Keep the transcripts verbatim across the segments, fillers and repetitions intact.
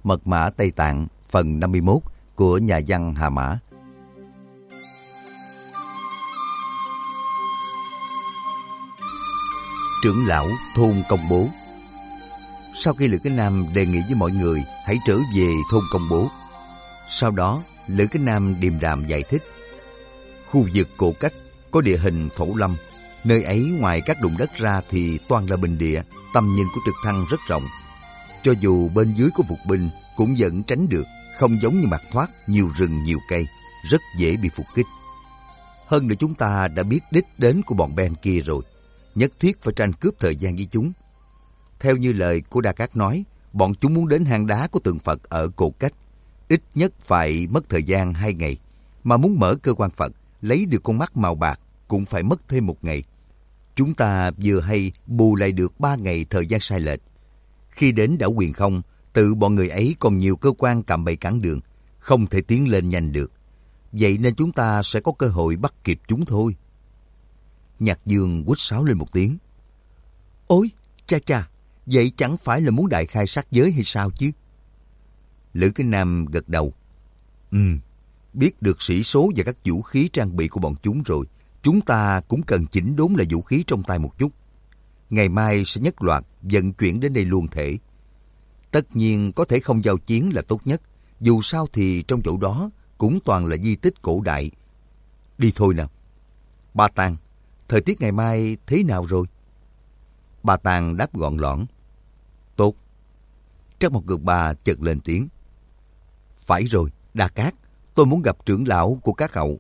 Mật mã Tây Tạng phần năm mươi mốt của nhà văn Hà Mã. Trưởng lão thôn Công Bố. Sau khi Lữ Cái Nam đề nghị với mọi người hãy trở về thôn Công Bố, sau đó Lữ Cái Nam điềm đạm giải thích. Khu vực Cổ Cách có địa hình thổ lâm, nơi ấy ngoài các đụng đất ra thì toàn là bình địa, tầm nhìn của trực thăng rất rộng. Cho dù bên dưới có phục binh cũng vẫn tránh được, không giống như Mạt Thoát nhiều rừng nhiều cây, rất dễ bị phục kích. Hơn nữa chúng ta đã biết đích đến của bọn Ben kia rồi, nhất thiết phải tranh cướp thời gian với chúng. Theo như lời của Đa Cát nói, bọn chúng muốn đến hang đá của tượng Phật ở Cổ Cách, ít nhất phải mất thời gian hai ngày, mà muốn mở cơ quan Phật, lấy được con mắt màu bạc cũng phải mất thêm một ngày. Chúng ta vừa hay bù lại được ba ngày thời gian sai lệch. Khi đến đảo Huyền Không, tự bọn người ấy còn nhiều cơ quan cạm bẫy cản đường, không thể tiến lên nhanh được. Vậy nên chúng ta sẽ có cơ hội bắt kịp chúng thôi. Nhạc Dương quýt sáo lên một tiếng. Ôi, cha cha, vậy chẳng phải là muốn đại khai sát giới hay sao chứ? Lữ Cái Nam gật đầu. Ừ, biết được sĩ số và các vũ khí trang bị của bọn chúng rồi, chúng ta cũng cần chỉnh đốn lại vũ khí trong tay một chút. Ngày mai sẽ nhất loạt vận chuyển đến đây luôn thể. Tất nhiên có thể không giao chiến là tốt nhất, dù sao thì trong chỗ đó cũng toàn là di tích cổ đại. Đi thôi nào. Ba Tàng, thời tiết ngày mai thế nào rồi? Ba Tàng đáp gọn lõn. Tốt. Trắc Mộc Cường Ba chợt lên tiếng. Phải rồi, Đa Cát, tôi muốn gặp trưởng lão của các cậu.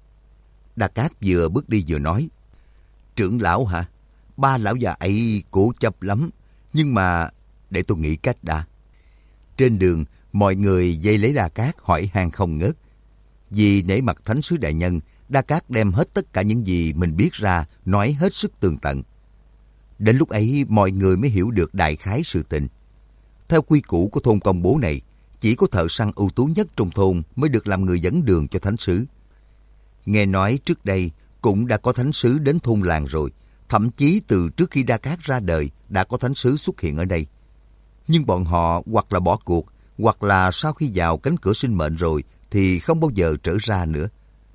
Đa Cát vừa bước đi vừa nói. Trưởng lão hả? Ba lão già ấy cố chấp lắm, nhưng mà để tôi nghĩ cách đã. Trên đường, mọi người vây lấy Đa Cát hỏi han không ngớt. Vì nể mặt Thánh sứ đại nhân, Đa Cát đem hết tất cả những gì mình biết ra, nói hết sức tường tận. Đến lúc ấy, mọi người mới hiểu được đại khái sự tình. Theo quy củ của thôn Công Bố này, chỉ có thợ săn ưu tú nhất trong thôn mới được làm người dẫn đường cho thánh sứ. Nghe nói trước đây cũng đã có thánh sứ đến thôn làng rồi, thậm chí từ trước khi Đa Cát ra đời đã có thánh sứ xuất hiện ở đây. Nhưng bọn họ hoặc là bỏ cuộc, hoặc là sau khi vào cánh cửa sinh mệnh rồi thì không bao giờ trở ra nữa.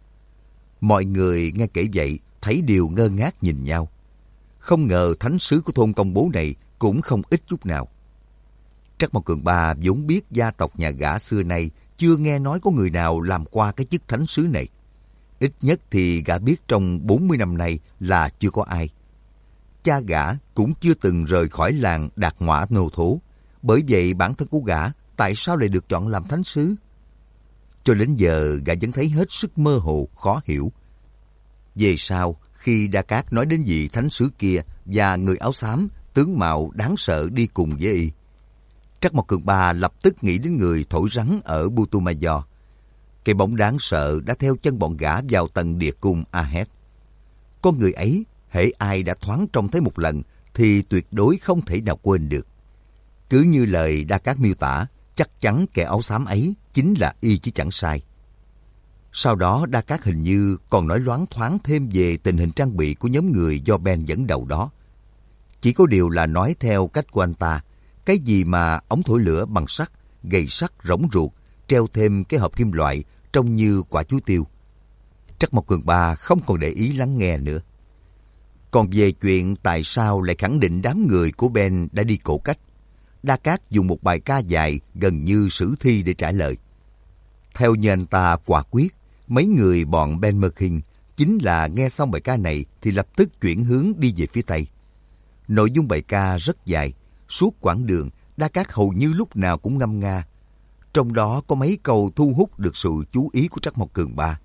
Mọi người nghe kể vậy thấy đều ngơ ngác nhìn nhau. Không ngờ thánh sứ của thôn Công Bố này cũng không ít chút nào. Trắc Mộc Cường Ba vốn biết gia tộc nhà gã xưa nay chưa nghe nói có người nào làm qua cái chức thánh sứ này. Ít nhất thì gã biết trong bốn mươi năm nay là chưa có ai. Cha gã cũng chưa từng rời khỏi làng Đạt Ngõa nô thố. Bởi vậy bản thân của gã tại sao lại được chọn làm thánh sứ? Cho đến giờ gã vẫn thấy hết sức mơ hồ, khó hiểu. Về sau, khi Đa Cát nói đến vị thánh sứ kia và người áo xám, tướng mạo đáng sợ đi cùng với y, Trắc Mộc Cường Ba lập tức nghĩ đến người thổi rắn ở Putumayo. Cái bóng đáng sợ đã theo chân bọn gã vào tầng địa cung Ahed. Con người ấy, hễ ai đã thoáng trông thấy một lần thì tuyệt đối không thể nào quên được. Cứ như lời Đa Cát miêu tả, chắc chắn kẻ áo xám ấy chính là y chứ chẳng sai. Sau đó Đa Cát hình như còn nói loáng thoáng thêm về tình hình trang bị của nhóm người do Ben dẫn đầu đó. Chỉ có điều là nói theo cách của anh ta, cái gì mà ống thổi lửa bằng sắt, gậy sắt rỗng ruột, treo thêm cái hộp kim loại trông như quả chuối tiêu. Trắc Mộc Cường Ba không còn để ý lắng nghe nữa. Còn về chuyện tại sao lại khẳng định đám người của Ben đã đi Cổ Cách, Đa Cát dùng một bài ca dài gần như sử thi để trả lời. Theo như anh ta quả quyết, mấy người bọn Ben Merkin chính là nghe xong bài ca này thì lập tức chuyển hướng đi về phía Tây. Nội dung bài ca rất dài, suốt quãng đường Đa Cát hầu như lúc nào cũng ngâm nga. Trong đó có mấy câu thu hút được sự chú ý của Trắc Mộc Cường Ba.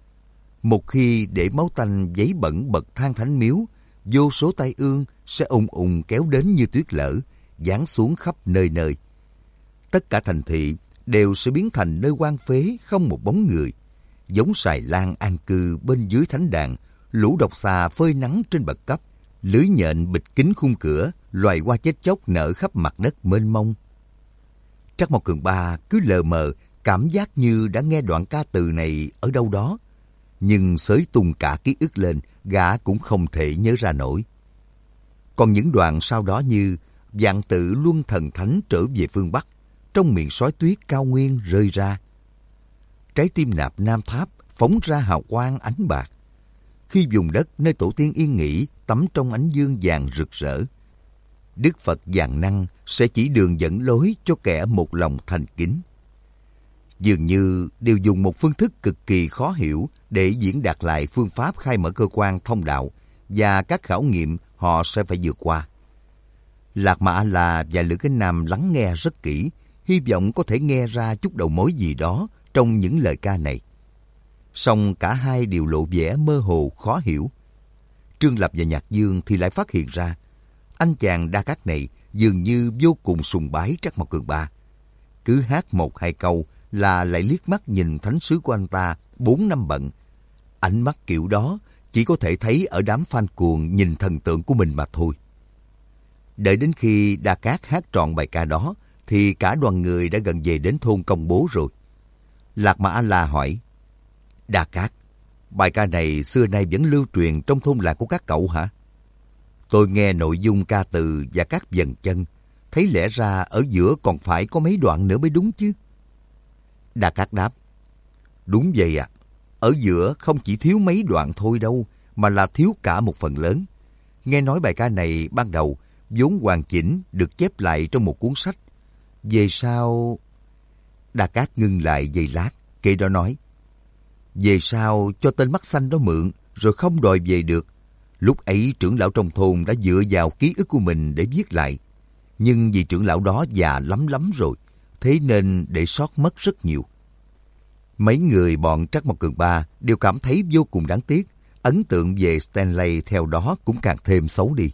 Một khi để máu tanh giấy bẩn bậc thang thánh miếu, vô số tai ương sẽ ùng ùng kéo đến như tuyết lở, giáng xuống khắp nơi nơi. Tất cả thành thị đều sẽ biến thành nơi hoang phế không một bóng người, giống xài lang an cư bên dưới thánh đàn, lũ độc xà phơi nắng trên bậc cấp, lưới nhện bịt kín khung cửa, loài hoa chết chóc nở khắp mặt đất mênh mông. Trắc Mộc Cường Ba cứ lờ mờ, cảm giác như đã nghe đoạn ca từ này ở đâu đó, nhưng xới tung cả ký ức lên, gã cũng không thể nhớ ra nổi. Còn những đoạn sau đó như vạn tự luân thần thánh trở về phương Bắc, trong miệng sói tuyết cao nguyên rơi ra. Trái tim nạp Nam Tháp phóng ra hào quang ánh bạc. Khi vùng đất nơi tổ tiên yên nghỉ tắm trong ánh dương vàng rực rỡ, Đức Phật vạn năng sẽ chỉ đường dẫn lối cho kẻ một lòng thành kính. Dường như đều dùng một phương thức cực kỳ khó hiểu để diễn đạt lại phương pháp khai mở cơ quan thông đạo và các khảo nghiệm họ sẽ phải vượt qua. Lạc Mà A-la và Lữ Cái Nam lắng nghe rất kỹ, hy vọng có thể nghe ra chút đầu mối gì đó trong những lời ca này. Song cả hai đều lộ vẻ mơ hồ khó hiểu. Trương Lập và Nhạc Dương thì lại phát hiện ra anh chàng Đa Cát này dường như vô cùng sùng bái Trắc Mộc Cường Ba. Cứ hát một hai câu là lại liếc mắt nhìn thánh sứ của anh ta bốn năm bận. Ánh mắt kiểu đó chỉ có thể thấy ở đám fan cuồng nhìn thần tượng của mình mà thôi. Đợi đến khi Đa Cát hát trọn bài ca đó thì cả đoàn người đã gần về đến thôn Công Bố rồi. Lạc Mà A-la hỏi: Đa Cát, bài ca này xưa nay vẫn lưu truyền trong thôn làng của các cậu hả? Tôi nghe nội dung ca từ và các vần chân, thấy lẽ ra ở giữa còn phải có mấy đoạn nữa mới đúng chứ. Đa Cát đáp: Đúng vậy ạ. À. Ở giữa không chỉ thiếu mấy đoạn thôi đâu, mà là thiếu cả một phần lớn. Nghe nói bài ca này ban đầu vốn hoàn chỉnh được chép lại trong một cuốn sách. Về sau... Đa Cát ngưng lại giây lát, kể đó nói: Về sau cho tên mắt xanh đó mượn, rồi không đòi về được. Lúc ấy trưởng lão trong thôn đã dựa vào ký ức của mình để viết lại. Nhưng vì trưởng lão đó già lắm lắm rồi, thế nên để sót mất rất nhiều. Mấy người bọn Trắc Mộc Cường Ba đều cảm thấy vô cùng đáng tiếc. Ấn tượng về Stanley theo đó cũng càng thêm xấu đi.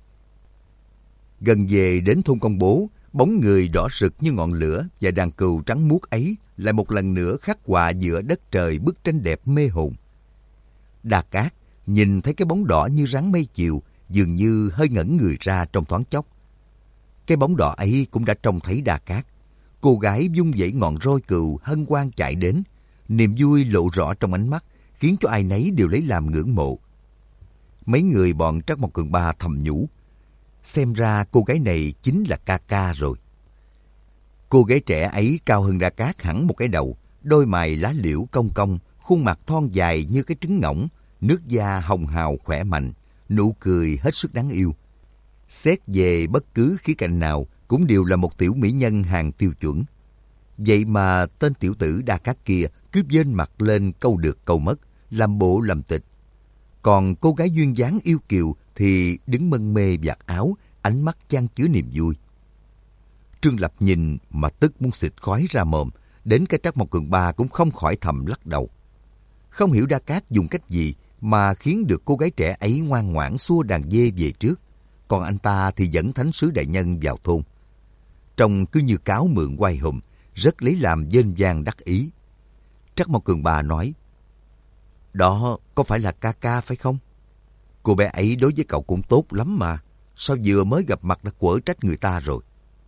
Gần về đến thôn Công Bố, bóng người đỏ rực như ngọn lửa và đàn cừu trắng muốt ấy lại một lần nữa khắc họa giữa đất trời bức tranh đẹp mê hồn. Đa Cát nhìn thấy cái bóng đỏ như rắn mây chiều, dường như hơi ngẩn người ra trong thoáng chốc. Cái bóng đỏ ấy cũng đã trông thấy Đa Cát. Cô gái vung vẩy ngọn roi cừu hân hoan chạy đến, niềm vui lộ rõ trong ánh mắt, khiến cho ai nấy đều lấy làm ngưỡng mộ. Mấy người bọn Trắc Mộc Cường Ba thầm nhủ: Xem ra cô gái này chính là ca ca rồi. Cô gái trẻ ấy cao hơn Đa Cát hẳn một cái đầu, đôi mày lá liễu cong cong, khuôn mặt thon dài như cái trứng ngỗng, nước da hồng hào khỏe mạnh, nụ cười hết sức đáng yêu. Xét về bất cứ khía cạnh nào cũng đều là một tiểu mỹ nhân hàng tiêu chuẩn. Vậy mà tên tiểu tử Đa Cát kia cứ vênh mặt lên câu được câu mất, làm bộ làm tịch. Còn cô gái duyên dáng yêu kiều thì đứng mân mê vạt áo, ánh mắt chan chứa niềm vui. Trương Lập nhìn mà tức muốn xịt khói ra mồm, đến cái Trắc Mộc Cường Ba cũng không khỏi thầm lắc đầu. Không hiểu Đa Cát dùng cách gì mà khiến được cô gái trẻ ấy ngoan ngoãn xua đàn dê về trước, còn anh ta thì dẫn thánh sứ đại nhân vào thôn. Trông cứ như cáo mượn oai hùng, rất lấy làm vênh vang đắc ý. Trắc Mộc Cường Ba nói: Đó có phải là ca ca phải không? Cô bé ấy đối với cậu cũng tốt lắm mà, sao vừa mới gặp mặt đã quở trách người ta rồi?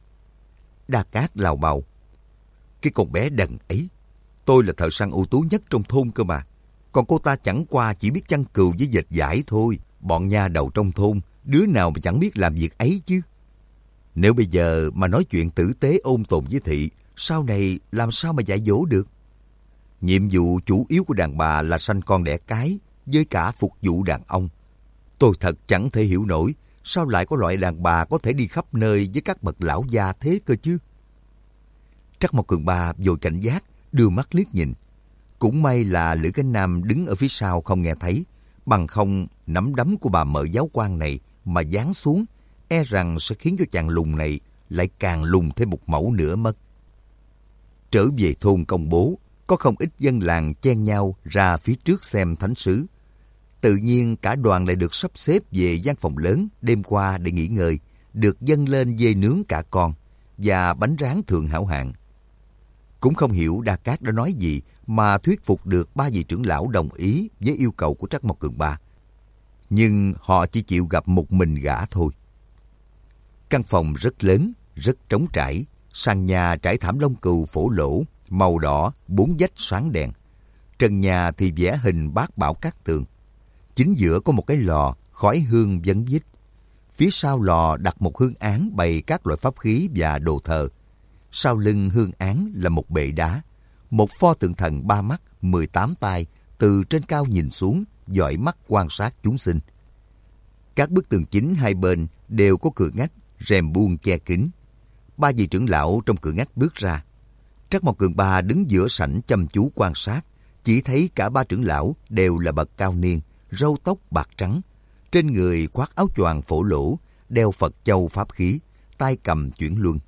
Đa Cát lào bào: Cái con bé đần ấy, tôi là thợ săn ưu tú nhất trong thôn cơ mà. Còn cô ta chẳng qua chỉ biết chăn cừu với dệt vải thôi. Bọn nha đầu trong thôn, đứa nào mà chẳng biết làm việc ấy chứ. Nếu bây giờ mà nói chuyện tử tế ôn tồn với thị, sau này làm sao mà dạy dỗ được? Nhiệm vụ chủ yếu của đàn bà là sanh con đẻ cái, với cả phục vụ đàn ông. Tôi thật chẳng thể hiểu nổi, sao lại có loại đàn bà có thể đi khắp nơi với các bậc lão già thế cơ chứ? Trắc Mộc Cường Ba vội cảnh giác, đưa mắt liếc nhìn. Cũng may là Lữ Cái Nam đứng ở phía sau không nghe thấy, bằng không nắm đấm của bà mợ giáo quan này mà giáng xuống, e rằng sẽ khiến cho chàng lùn này lại càng lùn thêm một mẫu nữa mất. Trở về thôn Công Bố, có không ít dân làng chen nhau ra phía trước xem thánh sứ. Tự nhiên cả đoàn lại được sắp xếp về gian phòng lớn đêm qua để nghỉ ngơi, được dâng lên dê nướng cả con và bánh rán thượng hảo hạng. Cũng không hiểu Đa Cát đã nói gì mà thuyết phục được ba vị trưởng lão đồng ý với yêu cầu của Trắc Mộc Cường Ba. Nhưng họ chỉ chịu gặp một mình gã thôi. Căn phòng rất lớn, rất trống trải, sàn nhà trải thảm lông cừu phổ lỗ, màu đỏ, bốn vách sáng đèn. Trần nhà thì vẽ hình bát bảo cát tường. Chính giữa có một cái lò, khói hương vấn vít. Phía sau lò đặt một hương án bày các loại pháp khí và đồ thờ. sau lưng Hương Án là một bệ đá, một pho tượng thần ba mắt, mười tám tay, từ trên cao nhìn xuống, dõi mắt quan sát chúng sinh. Các bức tường chính hai bên đều có cửa ngách, rèm buông che kín. Ba vị trưởng lão trong cửa ngách bước ra. Trắc Mộc Cường Ba đứng giữa sảnh chăm chú quan sát, chỉ thấy cả ba trưởng lão đều là bậc cao niên, râu tóc bạc trắng, trên người khoác áo choàng phổ lỗ, đeo Phật châu pháp khí, tay cầm chuyển luân.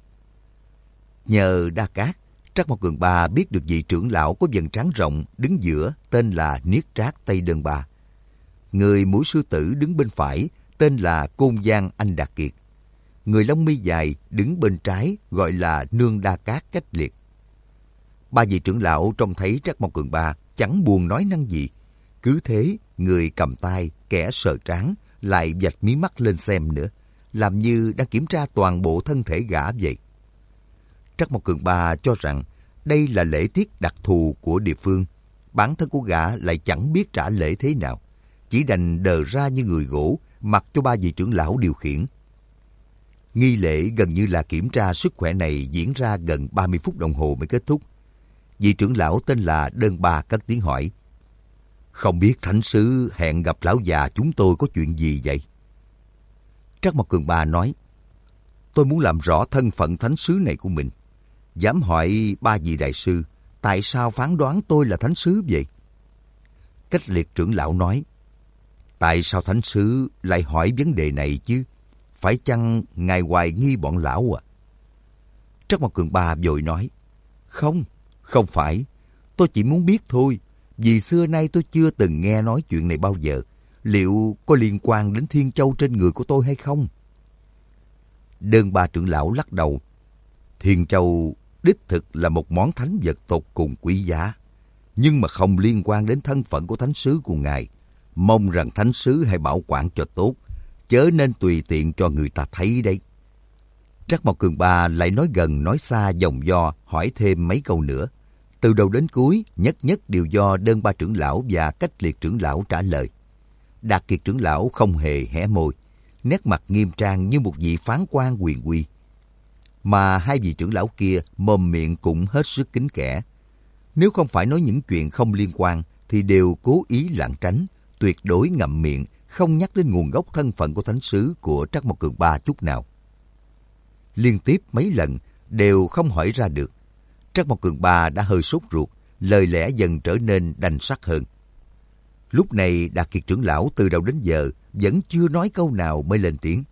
Nhờ Đa Cát, Trắc Mộc Cường Ba biết được vị trưởng lão có vầng trán rộng đứng giữa tên là Niết Trác Tây Đơn Ba. Người mũi sư tử đứng bên phải tên là Côn Giang Anh Đạt Kiệt. Người lông mi dài đứng bên trái gọi là Nương Đa Cát Cách Liệt. Ba vị trưởng lão trông thấy Trắc Mộc Cường Ba chẳng buồn nói năng gì. Cứ thế, người cầm tay, kẻ sờ trán, lại vạch mí mắt lên xem nữa, làm như đang kiểm tra toàn bộ thân thể gã vậy. Trắc Mộc Cường Ba cho rằng đây là lễ tiết đặc thù của địa phương. Bản thân của gã lại chẳng biết trả lễ thế nào, chỉ đành đờ ra như người gỗ, mặc cho ba vị trưởng lão điều khiển. Nghi lễ gần như là kiểm tra sức khỏe này diễn ra gần ba mươi phút đồng hồ mới kết thúc. Vị trưởng lão tên là Đơn Ba cất tiếng hỏi: "Không biết thánh sứ hẹn gặp lão già chúng tôi có chuyện gì vậy?" Trắc Mộc Cường Ba nói: "Tôi muốn làm rõ thân phận thánh sứ này của mình. Dám hỏi ba vị đại sư, tại sao phán đoán tôi là thánh sứ vậy?" Cách Liệt trưởng lão nói: "Tại sao thánh sứ lại hỏi vấn đề này chứ? Phải chăng ngài hoài nghi bọn lão à?" Trắc Mộc Cường Ba vội nói: "Không, không phải. Tôi chỉ muốn biết thôi. Vì xưa nay tôi chưa từng nghe nói chuyện này bao giờ. Liệu có liên quan đến Thiên Châu trên người của tôi hay không?" Đơn Ba trưởng lão lắc đầu: "Thiên Châu đích thực là một món thánh vật tột cùng quý giá, nhưng mà không liên quan đến thân phận của thánh sứ của ngài. Mong rằng thánh sứ hãy bảo quản cho tốt, chớ nên tùy tiện cho người ta thấy đấy." Trắc Mộc Cường Ba lại nói gần nói xa vòng vo, hỏi thêm mấy câu nữa. Từ đầu đến cuối, nhất nhất đều do Đơn Ba trưởng lão và Cách Liệt trưởng lão trả lời. Đạt Kiệt trưởng lão không hề hé môi, nét mặt nghiêm trang như một vị phán quan quyền uy. Mà hai vị trưởng lão kia mồm miệng cũng hết sức kín kẽ. Nếu không phải nói những chuyện không liên quan, thì đều cố ý lảng tránh, tuyệt đối ngậm miệng, không nhắc đến nguồn gốc thân phận của thánh sứ của Trắc Mộc Cường Ba chút nào. Liên tiếp mấy lần đều không hỏi ra được. Trắc Mộc Cường Ba đã hơi sốt ruột, lời lẽ dần trở nên đanh sắc hơn. Lúc này Đạt Kiệt trưởng lão từ đầu đến giờ vẫn chưa nói câu nào mới lên tiếng: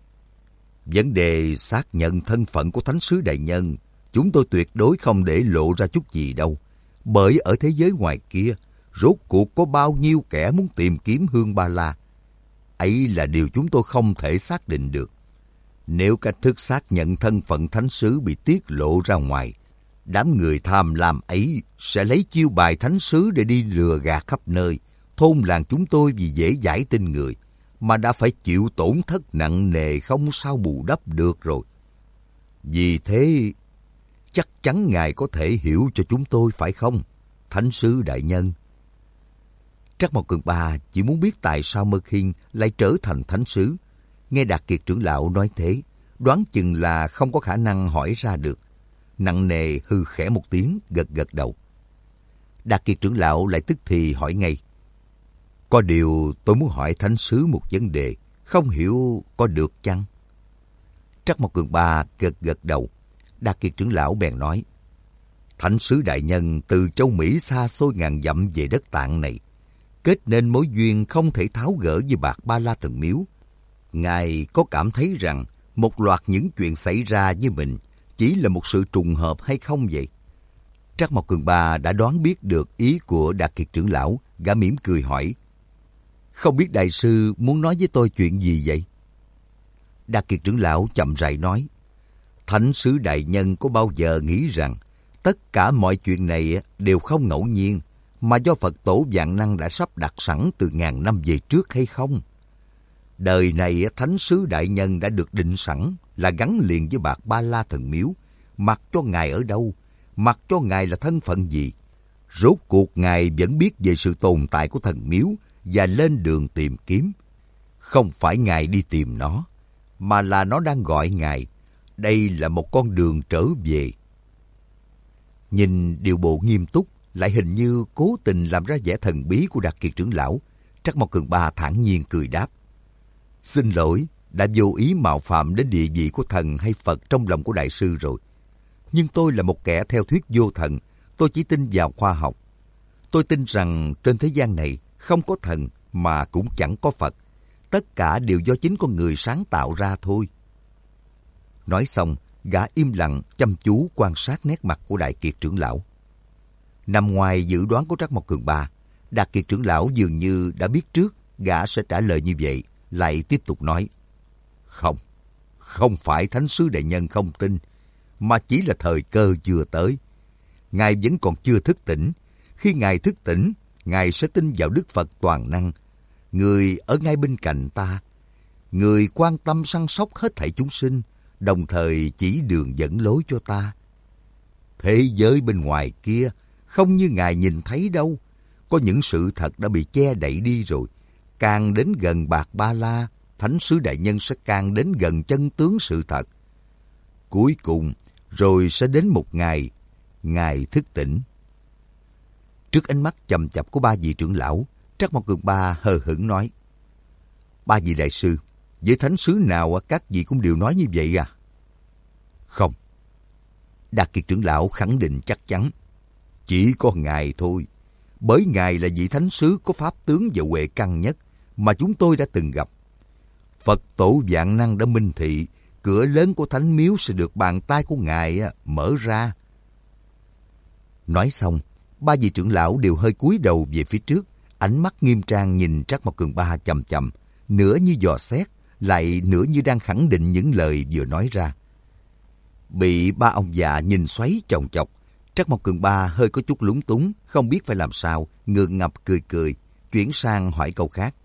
"Vấn đề xác nhận thân phận của thánh sứ đại nhân, chúng tôi tuyệt đối không để lộ ra chút gì đâu. Bởi ở thế giới ngoài kia, rốt cuộc có bao nhiêu kẻ muốn tìm kiếm Hương Ba La. Ấy là điều chúng tôi không thể xác định được. Nếu cách thức xác nhận thân phận thánh sứ bị tiết lộ ra ngoài, đám người tham lam ấy sẽ lấy chiêu bài thánh sứ để đi lừa gạt khắp nơi. Thôn làng chúng tôi vì dễ dãi tin người, mà đã phải chịu tổn thất nặng nề không sao bù đắp được rồi. Vì thế, chắc chắn ngài có thể hiểu cho chúng tôi phải không, thánh sứ đại nhân?" Trắc Mộc Cường Ba chỉ muốn biết tại sao Mơ Khiên lại trở thành thánh sứ. Nghe Đạt Kiệt trưởng lão nói thế, đoán chừng là không có khả năng hỏi ra được. Nặng nề hư khẽ một tiếng, gật gật đầu. Đạt Kiệt trưởng lão lại tức thì hỏi ngay: "Có điều tôi muốn hỏi thánh sứ một vấn đề, không hiểu có được chăng?" Trắc Mộc Cường Ba gật gật đầu. Đạt Kiệt trưởng lão bèn nói: "Thánh sứ đại nhân từ châu Mỹ xa xôi ngàn dặm về đất Tạng này, kết nên mối duyên không thể tháo gỡ với Bạc Ba La Thần Miếu. Ngài có cảm thấy rằng một loạt những chuyện xảy ra với mình chỉ là một sự trùng hợp hay không vậy?" Trắc Mộc Cường Ba đã đoán biết được ý của Đạt Kiệt trưởng lão, gã mỉm cười hỏi: "Không biết đại sư muốn nói với tôi chuyện gì vậy?" Đạt Kiệt trưởng lão chậm rãi nói: "Thánh sứ đại nhân có bao giờ nghĩ rằng tất cả mọi chuyện này đều không ngẫu nhiên, mà do Phật tổ vạn năng đã sắp đặt sẵn từ ngàn năm về trước hay không? Đời này thánh sứ đại nhân đã được định sẵn là gắn liền với Bạc Ba La Thần Miếu, mặc cho ngài ở đâu, mặc cho ngài là thân phận gì. Rốt cuộc ngài vẫn biết về sự tồn tại của thần miếu và lên đường tìm kiếm. Không phải ngài đi tìm nó, mà là nó đang gọi ngài. Đây là một con đường trở về, Nhìn điệu bộ nghiêm túc, lại hình như cố tình làm ra vẻ thần bí của Đạt Kiệt trưởng lão, Trắc Mộc Cường Ba thản nhiên cười đáp. Xin lỗi, đã vô ý mạo phạm đến địa vị của thần hay Phật trong lòng của đại sư rồi. Nhưng tôi là một kẻ theo thuyết vô thần, tôi chỉ tin vào khoa học. Tôi tin rằng trên thế gian này không có thần mà cũng chẳng có Phật. Tất cả đều do chính con người sáng tạo ra thôi. Nói xong, gã im lặng chăm chú quan sát nét mặt của Đại Kiệt trưởng lão. Nằm ngoài dự đoán của Trắc Mộc Cường Ba, Đại Kiệt trưởng lão dường như đã biết trước gã sẽ trả lời như vậy, lại tiếp tục nói. Không, không phải Thánh sứ đại nhân không tin, mà chỉ là thời cơ chưa tới. Ngài vẫn còn chưa thức tỉnh. Khi Ngài thức tỉnh, Ngài sẽ tin vào Đức Phật toàn năng. Người ở ngay bên cạnh ta. Người quan tâm săn sóc hết thảy chúng sinh, đồng thời chỉ đường dẫn lối cho ta. Thế giới bên ngoài kia, không như Ngài nhìn thấy đâu. Có những sự thật đã bị che đậy đi rồi. Càng đến gần Bạc Ba La, Thánh sứ đại nhân sẽ càng đến gần chân tướng sự thật. Cuối cùng, rồi sẽ đến một ngày, Ngài thức tỉnh. Trước ánh mắt chầm chập của ba vị trưởng lão, Trắc Mộc Cường Ba hờ hững nói. Ba vị đại sư, với thánh sứ nào các vị cũng đều nói như vậy à? Không. Đạt Kiệt trưởng lão khẳng định chắc chắn. Chỉ có Ngài thôi. Bởi Ngài là vị thánh sứ có pháp tướng và huệ căn nhất mà chúng tôi đã từng gặp. Phật tổ vạn năng đã minh thị, cửa lớn của thánh miếu sẽ được bàn tay của Ngài mở ra. Nói xong, ba vị trưởng lão đều hơi cúi đầu về phía trước, ánh mắt nghiêm trang nhìn Trắc Mộc Cường Ba chằm chằm, nửa như dò xét, lại nửa như đang khẳng định những lời vừa nói ra. Bị ba ông già nhìn xoáy chồng chọc, Trắc Mộc Cường Ba hơi có chút lúng túng, không biết phải làm sao, ngượng ngập cười cười, chuyển sang hỏi câu khác.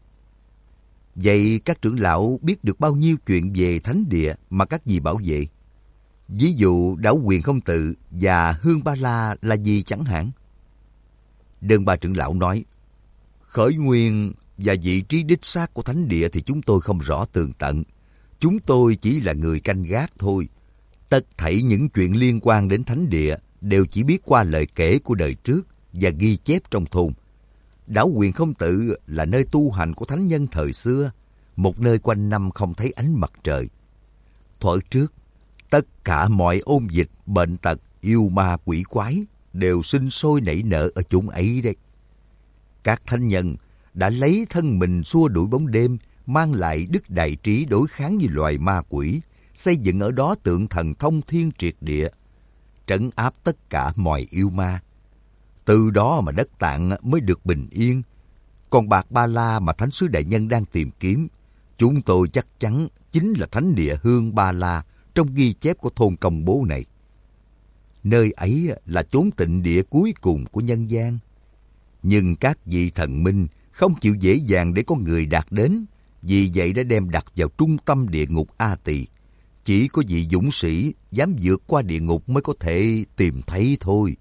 Vậy các trưởng lão biết được bao nhiêu chuyện về thánh địa mà các vị bảo vệ? Ví dụ Đảo Quyền Không Tự và Hương Ba La là gì chẳng hạn? Đơn Ba trưởng lão nói, khởi nguyên và vị trí đích xác của thánh địa thì chúng tôi không rõ tường tận. Chúng tôi chỉ là người canh gác thôi. Tất thảy những chuyện liên quan đến thánh địa đều chỉ biết qua lời kể của đời trước và ghi chép trong thôn. Đảo Quyền Không Tự là nơi tu hành của thánh nhân thời xưa, một nơi quanh năm không thấy ánh mặt trời. Thuở trước, tất cả mọi ôn dịch, bệnh tật, yêu ma quỷ quái đều sinh sôi nảy nở ở chốn ấy đấy. Các thánh nhân đã lấy thân mình xua đuổi bóng đêm, mang lại đức đại trí đối kháng với loài ma quỷ, xây dựng ở đó tượng thần thông thiên triệt địa, trấn áp tất cả mọi yêu ma. Từ đó mà đất Tạng mới được bình yên. Còn Bạc Ba La mà Thánh sứ đại nhân đang tìm kiếm, chúng tôi chắc chắn chính là thánh địa Hương Ba La trong ghi chép của thôn Công Bố này. Nơi ấy là chốn tịnh địa cuối cùng của nhân gian. Nhưng các vị thần minh không chịu dễ dàng để có người đạt đến, vì vậy đã đem đặt vào trung tâm địa ngục A Tỳ. Chỉ có vị dũng sĩ dám vượt qua địa ngục mới có thể tìm thấy thôi.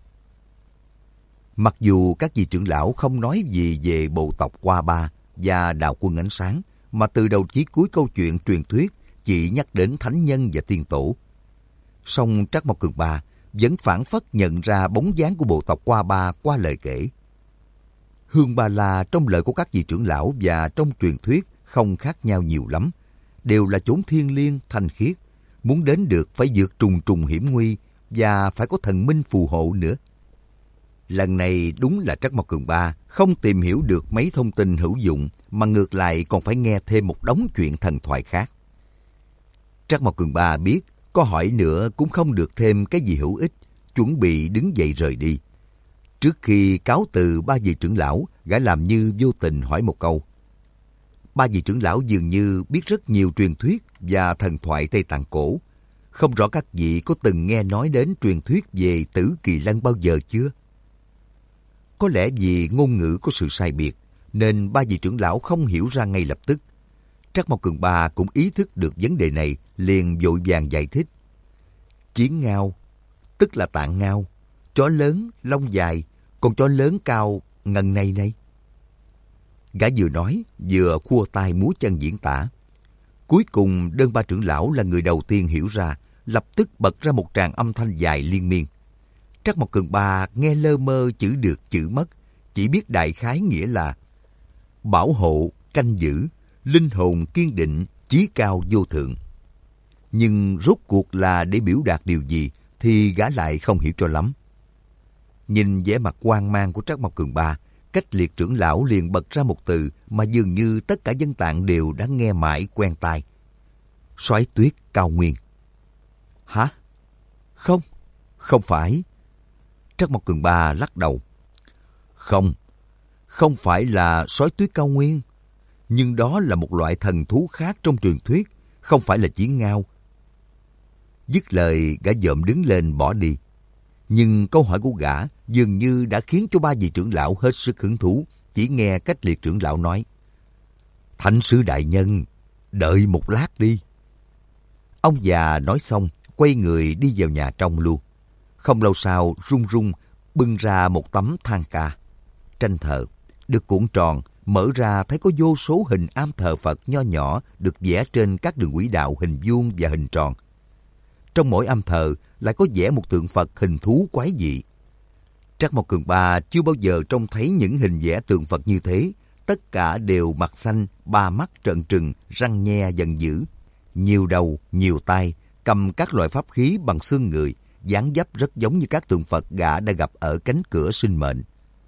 Mặc dù các vị trưởng lão không nói gì về bộ tộc Qua Ba và đạo quân ánh sáng, mà từ đầu chí cuối câu chuyện truyền thuyết chỉ nhắc đến thánh nhân và tiên tổ. Song Trắc Mộc Cường Ba vẫn phảng phất nhận ra bóng dáng của bộ tộc Qua Ba qua lời kể. Hương Ba La trong lời của các vị trưởng lão và trong truyền thuyết không khác nhau nhiều lắm, đều là chốn thiêng liêng thanh khiết, muốn đến được phải vượt trùng trùng hiểm nguy và phải có thần minh phù hộ nữa. Lần này đúng là Trắc Mộc Cường Ba không tìm hiểu được mấy thông tin hữu dụng, mà ngược lại còn phải nghe thêm một đống chuyện thần thoại khác. Trắc Mộc Cường Ba biết có hỏi nữa cũng không được thêm cái gì hữu ích, chuẩn bị đứng dậy rời đi. Trước khi cáo từ ba vị trưởng lão, gã làm như vô tình hỏi một câu. Ba vị trưởng lão dường như biết rất nhiều truyền thuyết và thần thoại Tây Tạng cổ. Không rõ các vị có từng nghe nói đến truyền thuyết về Tử Kỳ Lân bao giờ chưa? Có lẽ vì ngôn ngữ có sự sai biệt, nên ba vị trưởng lão không hiểu ra ngay lập tức. Trắc Mộc Cường Ba cũng ý thức được vấn đề này, liền vội vàng giải thích. Chiến ngao, tức là tạng ngao, chó lớn, lông dài, con chó lớn cao ngần này này. Gã vừa nói, vừa khua tay múa chân diễn tả. Cuối cùng Đơn Ba trưởng lão là người đầu tiên hiểu ra, lập tức bật ra một tràng âm thanh dài liên miên. Trắc Mộc Cường Ba nghe lơ mơ chữ được chữ mất, chỉ biết đại khái nghĩa là bảo hộ, canh giữ, linh hồn kiên định, chí cao vô thượng. Nhưng rốt cuộc là để biểu đạt điều gì thì gã lại không hiểu cho lắm. Nhìn vẻ mặt hoang mang của Trắc Mộc Cường Ba, Cách Liệt trưởng lão liền bật ra một từ mà dường như tất cả dân Tạng đều đã nghe mãi quen tai. Soái Tuyết Cao Nguyên. Hả? Không, không phải. Trắc Mộc Cường Ba lắc đầu. Không, không phải là Soái Tuyết Cao Nguyên. Nhưng đó là một loại thần thú khác trong truyền thuyết, không phải là Chiến Ngao. Dứt lời, gã dợm đứng lên bỏ đi. Nhưng câu hỏi của gã dường như đã khiến cho ba vị trưởng lão hết sức hứng thú. Chỉ nghe Cách Liệt trưởng lão nói: Thánh sứ đại nhân, đợi một lát đi. Ông già nói xong, quay người đi vào nhà trong luôn. Không lâu sau, run run bưng ra một tấm than ca. Tranh thờ, được cuộn tròn, mở ra thấy có vô số hình am thờ Phật nho nhỏ được vẽ trên các đường quỹ đạo hình vuông và hình tròn. Trong mỗi am thờ lại có vẽ một tượng Phật hình thú quái dị. Trắc Mộc Cường Ba chưa bao giờ trông thấy những hình vẽ tượng Phật như thế. Tất cả đều mặt xanh, ba mắt trợn trừng, răng nhe giận dữ. Nhiều đầu, nhiều tay, cầm các loại pháp khí bằng xương người, dáng dấp rất giống như các tượng Phật gã đã gặp ở cánh cửa sinh mệnh.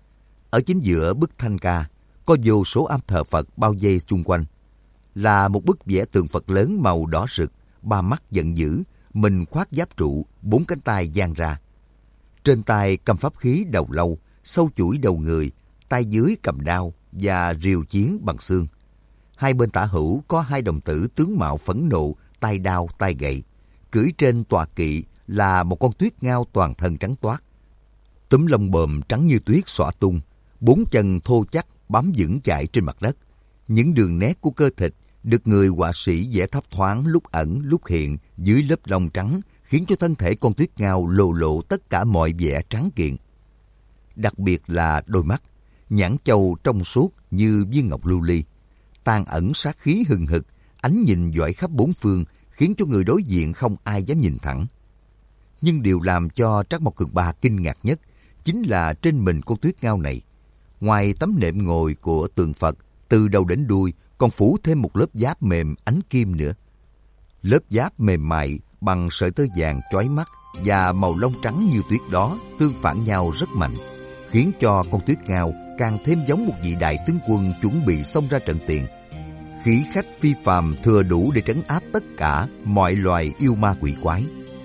Ở chính giữa bức thanh ca, có vô số am thờ Phật bao vây xung quanh. Là một bức vẽ tượng Phật lớn màu đỏ rực, ba mắt giận dữ, mình khoác giáp trụ, bốn cánh tay dang ra. Trên tay cầm pháp khí đầu lâu, sâu chuỗi đầu người, tay dưới cầm đao và rìu chiến bằng xương. Hai bên tả hữu có hai đồng tử tướng mạo phẫn nộ, tay đao tay gậy. Cưỡi trên tọa kỵ là một con tuyết ngao toàn thân trắng toát. Túm lông bờm trắng như tuyết xõa tung, bốn chân thô chắc bám vững chạy trên mặt đất. Những đường nét của cơ thịt được người họa sĩ vẽ thấp thoáng lúc ẩn lúc hiện dưới lớp lông trắng, khiến cho thân thể con tuyết ngao lộ lộ tất cả mọi vẻ trắng kiện. Đặc biệt là đôi mắt, nhãn châu trong suốt như viên ngọc lưu ly, tàn ẩn sát khí hừng hực, ánh nhìn dõi khắp bốn phương, khiến cho người đối diện không ai dám nhìn thẳng. Nhưng điều làm cho Trắc Mộc Cường Ba kinh ngạc nhất chính là trên mình con tuyết ngao này, ngoài tấm nệm ngồi của tượng Phật, từ đầu đến đuôi còn phủ thêm một lớp giáp mềm ánh kim nữa. Lớp giáp mềm mại bằng sợi tơ vàng chói mắt và màu lông trắng như tuyết đó tương phản nhau rất mạnh, khiến cho con tuyết ngao càng thêm giống một vị đại tướng quân chuẩn bị xông ra trận tiền. Khí khách phi phàm thừa đủ để trấn áp tất cả mọi loài yêu ma quỷ quái.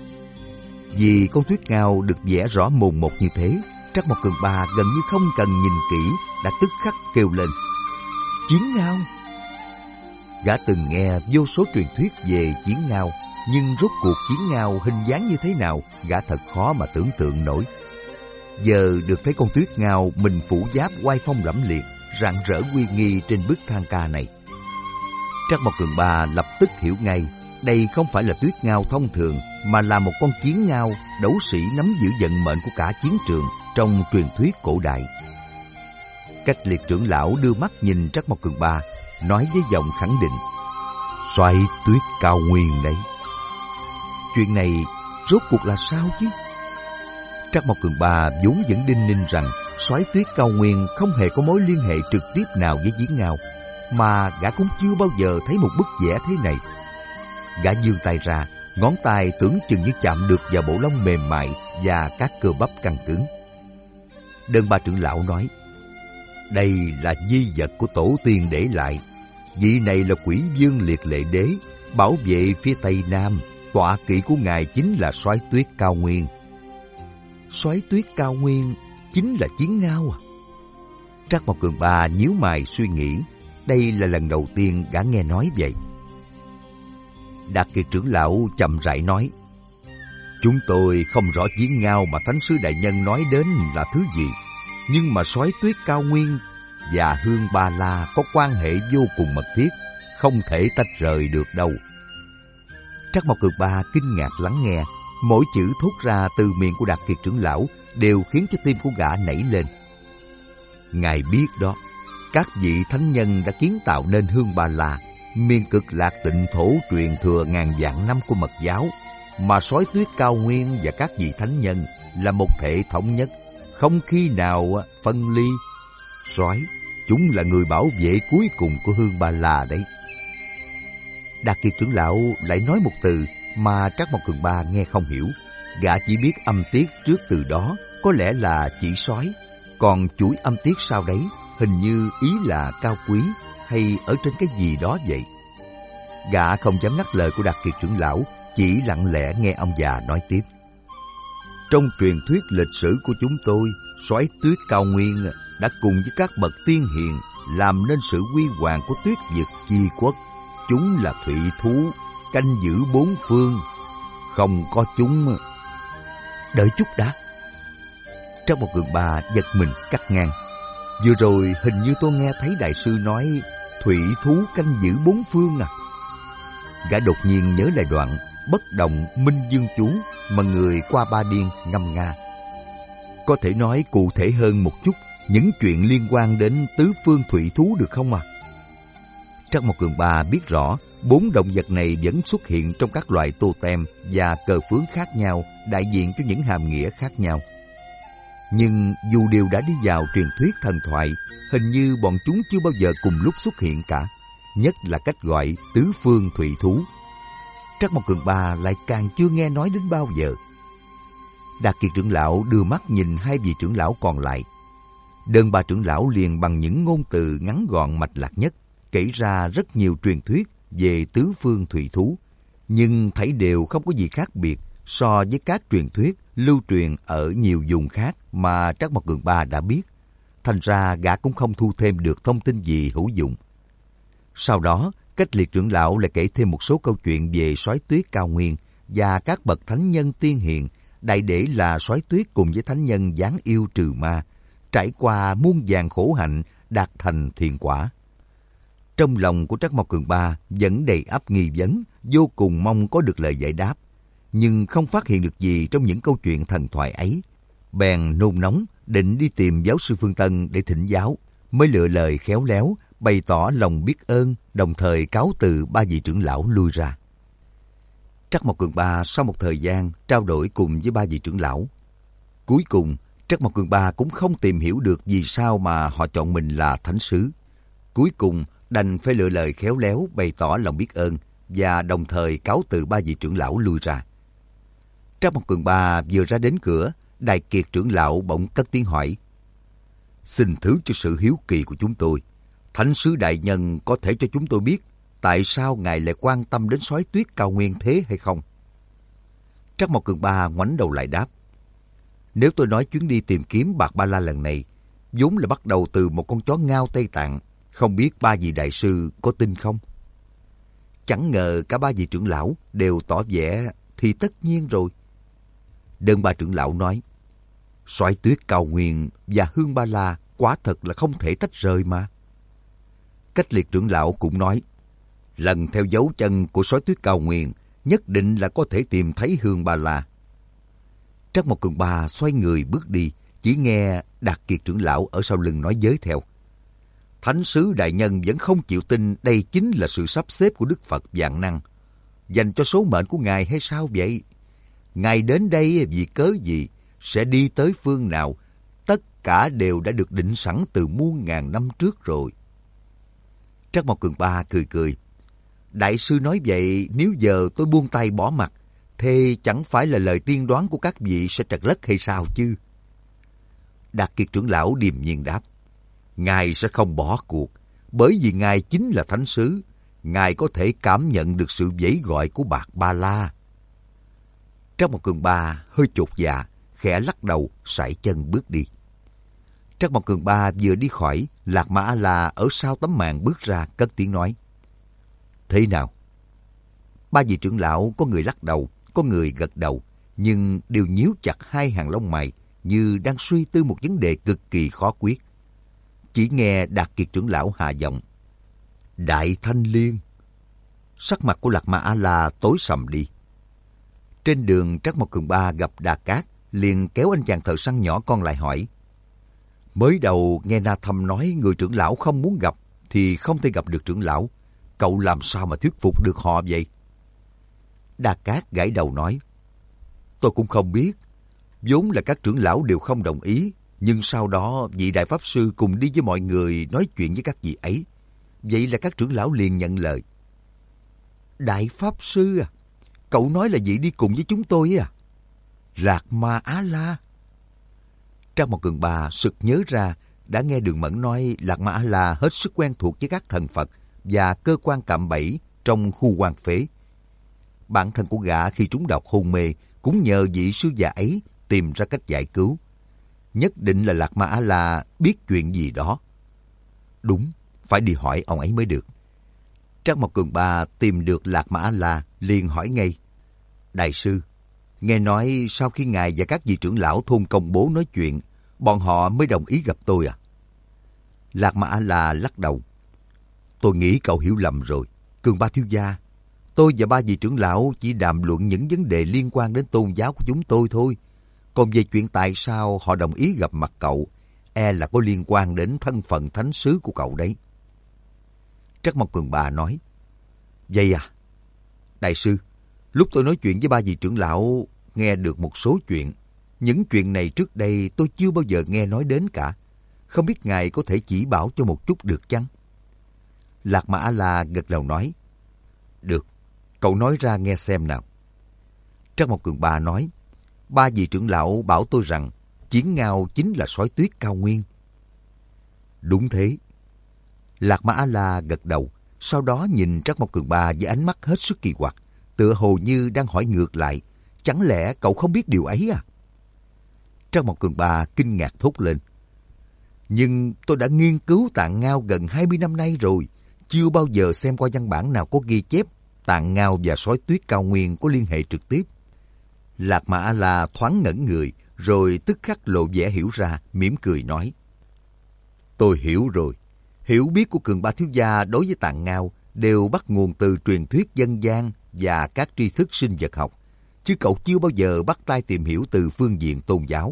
Vì con tuyết ngao được vẽ rõ mồn một như thế, Trắc Mộc Cường Ba gần như không cần nhìn kỹ đã tức khắc kêu lên: Chiến ngao! Gã từng nghe vô số truyền thuyết về chiến ngao, nhưng rốt cuộc chiến ngao hình dáng như thế nào gã thật khó mà tưởng tượng nổi. Giờ được thấy con tuyết ngao mình phủ giáp oai phong lẫm liệt, rạng rỡ uy nghi trên bức than ca này. Trắc Mộc Cường Ba lập tức hiểu ngay, đây không phải là tuyết ngao thông thường, mà là một con chiến ngao, đấu sĩ nắm giữ vận mệnh của cả chiến trường trong truyền thuyết cổ đại. Cách Liệt trưởng lão đưa mắt nhìn Trắc Mộc Cường Ba, nói với giọng khẳng định: Soái Tuyết Cao Nguyên đấy. Chuyện này rốt cuộc là sao chứ? Trắc Mộc Cường Ba vốn vẫn đinh ninh rằng Soái Tuyết Cao Nguyên không hề có mối liên hệ trực tiếp nào với Chiến Ngao, mà gã cũng chưa bao giờ thấy một bức vẽ thế này. Gã giương tay ra, ngón tay tưởng chừng như chạm được vào bộ lông mềm mại và các cơ bắp căng cứng. Đơn Ba trưởng lão nói: Đây là di vật của tổ tiên để lại. Vị này là Quỷ Vương Liệt Lệ Đế, bảo vệ phía Tây Nam. Tọa kỵ của ngài chính là Soái Tuyết Cao Nguyên. Soái Tuyết Cao Nguyên chính là Chiến Ngao à? Trắc Mộc Cường Ba nhíu mày suy nghĩ. Đây là lần đầu tiên gã nghe nói vậy. Đạt Kiệt trưởng lão chậm rãi nói: Chúng tôi không rõ Chiến Ngao mà Thánh sứ đại nhân nói đến là thứ gì, nhưng mà Soái Tuyết Cao Nguyên và Hương Ba La có quan hệ vô cùng mật thiết, không thể tách rời được đâu. Trắc Mộc Cường Ba kinh ngạc lắng nghe, mỗi chữ thốt ra từ miệng của Đạt Kiệt trưởng lão đều khiến cho tim của gã nảy lên. Ngài biết đó, các vị thánh nhân đã kiến tạo nên Hương Ba La, miền cực lạc tịnh thổ truyền thừa ngàn vạn năm của Mật giáo, mà Soái Tuyết Cao Nguyên và các vị thánh nhân là một thể thống nhất, không khi nào phân ly. Soái, chúng là người bảo vệ cuối cùng của Hương Ba La đấy. Đạt Kiệt trưởng lão lại nói một từ mà Trác Mộc Cường Ba nghe không hiểu. Gã chỉ biết âm tiết trước từ đó có lẽ là chỉ soái, còn chuỗi âm tiết sau đấy hình như ý là cao quý hay ở trên cái gì đó vậy. Gã không dám ngắt lời của Đạt Kiệt trưởng lão, chỉ lặng lẽ nghe ông già nói tiếp. Trong truyền thuyết lịch sử của chúng tôi, soái Tuyết Cao Nguyên đã cùng với các bậc tiên hiền làm nên sự huy hoàng của Tuyết Vực Chi Quốc. Chúng là thủy thú, canh giữ bốn phương. Không có chúng... Đợi chút đã. Trác Mộc Cường Ba giật mình cắt ngang. Vừa rồi hình như tôi nghe thấy đại sư nói thủy thú canh giữ bốn phương à. Gã đột nhiên nhớ lại đoạn Bất Động Minh Dương chú mà người qua Ba Điên ngâm nga. Có thể nói cụ thể hơn một chút những chuyện liên quan đến tứ phương thủy thú được không à? Trác Mộc Cường Ba biết rõ bốn động vật này vẫn xuất hiện trong các loại tô tem và cờ phướng khác nhau, đại diện cho những hàm nghĩa khác nhau. Nhưng dù đều đã đi vào truyền thuyết thần thoại, hình như bọn chúng chưa bao giờ cùng lúc xuất hiện cả, nhất là cách gọi tứ phương thủy thú. Trác Mộc Cường Ba lại càng chưa nghe nói đến bao giờ. Đạt Kiệt trưởng lão đưa mắt nhìn hai vị trưởng lão còn lại. Đơn Ba trưởng lão liền bằng những ngôn từ ngắn gọn mạch lạc nhất kể ra rất nhiều truyền thuyết về tứ phương thủy thú, nhưng thấy đều không có gì khác biệt so với các truyền thuyết lưu truyền ở nhiều vùng khác mà Trác Mộc Cường Ba đã biết. Thành ra gã cũng không thu thêm được thông tin gì hữu dụng. Sau đó, Cách Liệt trưởng lão lại kể thêm một số câu chuyện về soái Tuyết Cao Nguyên và các bậc thánh nhân tiên hiền, đại để là soái Tuyết cùng với thánh nhân giáng yêu trừ ma, trải qua muôn vàn khổ hạnh đạt thành thiền quả. Trong lòng của Trác Mộc Cường Ba vẫn đầy ắp nghi vấn, vô cùng mong có được lời giải đáp, nhưng không phát hiện được gì trong những câu chuyện thần thoại ấy. Bèn nôn nóng định đi tìm giáo sư Phương Tân để thỉnh giáo, mới lựa lời khéo léo bày tỏ lòng biết ơn, đồng thời cáo từ ba vị trưởng lão lui ra. Trác Mộc Cường Ba sau một thời gian trao đổi cùng với ba vị trưởng lão, cuối cùng Trác Mộc Cường Ba cũng không tìm hiểu được vì sao mà họ chọn mình là thánh sứ. Cuối cùng đành phải lựa lời khéo léo bày tỏ lòng biết ơn và đồng thời cáo từ ba vị trưởng lão lui ra. Trác Mộc Cường Ba vừa ra đến cửa, Đại Kiệt trưởng lão bỗng cất tiếng hỏi: "Xin thứ cho sự hiếu kỳ của chúng tôi, thánh sứ đại nhân có thể cho chúng tôi biết tại sao ngài lại quan tâm đến soái Tuyết Cao Nguyên thế hay không?" Trác Mộc Cường Ba ngoảnh đầu lại đáp: "Nếu tôi nói chuyến đi tìm kiếm Bạc Ba La lần này vốn là bắt đầu từ một con chó ngao Tây Tạng, không biết ba vị đại sư có tin không?" Chẳng ngờ cả ba vị trưởng lão đều tỏ vẻ thì tất nhiên rồi. Đơn Ba trưởng lão nói: "Soái Tuyết Cao Nguyên và Hương Ba La quả thật là không thể tách rời mà." Cách Liệt trưởng lão cũng nói: "Lần theo dấu chân của soái Tuyết Cao Nguyên, nhất định là có thể tìm thấy Hương Ba La." Trác Mộc Cường Ba xoay người bước đi, chỉ nghe Đạt Kiệt trưởng lão ở sau lưng nói giới theo: "Thánh sứ đại nhân vẫn không chịu tin đây chính là sự sắp xếp của Đức Phật vạn năng, dành cho số mệnh của ngài hay sao vậy? Ngài đến đây vì cớ gì, sẽ đi tới phương nào, tất cả đều đã được định sẵn từ muôn ngàn năm trước rồi." Trác Mộc Cường Ba cười cười: "Đại sư nói vậy, nếu giờ tôi buông tay bỏ mặt, thế chẳng phải là lời tiên đoán của các vị sẽ trật lất hay sao chứ?" Đạt Kiệt trưởng lão điềm nhiên đáp: "Ngài sẽ không bỏ cuộc, bởi vì ngài chính là thánh sứ, ngài có thể cảm nhận được sự vẫy gọi của Bạc Ba La." Trác Mộc Cường Ba hơi chột dạ, khẽ lắc đầu, sải chân bước đi. Trác Mộc Cường Ba vừa đi khỏi, Lạc Ma A-la ở sau tấm màn bước ra, cất tiếng nói: "Thế nào?" Ba vị trưởng lão có người lắc đầu, có người gật đầu, nhưng đều nhíu chặt hai hàng lông mày, như đang suy tư một vấn đề cực kỳ khó quyết. Chỉ nghe Đạt Kiệt trưởng lão hạ giọng: "Đại Thanh Liên." Sắc mặt của Lạc Ma A-la tối sầm đi. Trên đường, Trác Mộc Cường Ba gặp Đà Cát, liền kéo anh chàng thợ săn nhỏ con lại hỏi: "Mới đầu nghe Na Thâm nói người trưởng lão không muốn gặp thì không thể gặp được trưởng lão, cậu làm sao mà thuyết phục được họ vậy?" Đà Cát gãi đầu nói: "Tôi cũng không biết. Vốn là các trưởng lão đều không đồng ý, nhưng sau đó vị Đại Pháp Sư cùng đi với mọi người nói chuyện với các vị ấy. Vậy là các trưởng lão liền nhận lời. Đại Pháp Sư à? Cậu nói là vị đi cùng với chúng tôi à? Lạc Ma A-la. Trang Một Cường Ba sực nhớ ra đã nghe Đường Mẫn nói Lạc Ma A-la hết sức quen thuộc với các thần Phật và cơ quan cạm bẫy trong khu quan phế. Bản thân của gã khi trúng độc hôn mê cũng nhờ vị sư già ấy tìm ra cách giải cứu. Nhất định là Lạc Ma A-la biết chuyện gì đó. Đúng, phải đi hỏi ông ấy mới được. Trác Mộc Cường Ba tìm được Lạc Ma A-la liền hỏi ngay. Đại sư, nghe nói sau khi ngài và các vị trưởng lão thôn Công Bố nói chuyện, bọn họ mới đồng ý gặp tôi à? Lạc Ma A-la lắc đầu. Tôi nghĩ cậu hiểu lầm rồi. Cường Ba thiếu gia, tôi và ba vị trưởng lão chỉ đàm luận những vấn đề liên quan đến tôn giáo của chúng tôi thôi. Còn về chuyện tại sao họ đồng ý gặp mặt cậu, e là có liên quan đến thân phận thánh sứ của cậu đấy. Trác Mộc Cường Ba nói. Vậy à? Đại sư, lúc tôi nói chuyện với ba vị trưởng lão, nghe được một số chuyện. Những chuyện này trước đây tôi chưa bao giờ nghe nói đến cả. Không biết ngài có thể chỉ bảo cho một chút được chăng? Lạc Ma A-la gật đầu nói. Được, cậu nói ra nghe xem nào. Trác Mộc Cường Ba nói. Ba vị trưởng lão bảo tôi rằng Chiến Ngao chính là sói tuyết cao nguyên. Đúng thế. Lạc Ma A-la gật đầu, sau đó nhìn Trác Mộc Cường Ba với ánh mắt hết sức kỳ quặc, tựa hồ như đang hỏi ngược lại, chẳng lẽ cậu không biết điều ấy à? Trác Mộc Cường Ba kinh ngạc thốt lên. Nhưng tôi đã nghiên cứu Tạng Ngao gần hai mươi năm nay rồi, chưa bao giờ xem qua văn bản nào có ghi chép Tạng Ngao và sói tuyết cao nguyên có liên hệ trực tiếp. Lạc Ma A-la thoáng ngẩn người, rồi tức khắc lộ vẻ hiểu ra, mỉm cười nói. Tôi hiểu rồi. Hiểu biết của Cường Ba thiếu gia đối với Tạng Ngao đều bắt nguồn từ truyền thuyết dân gian và các tri thức sinh vật học, chứ cậu chưa bao giờ bắt tay tìm hiểu từ phương diện tôn giáo.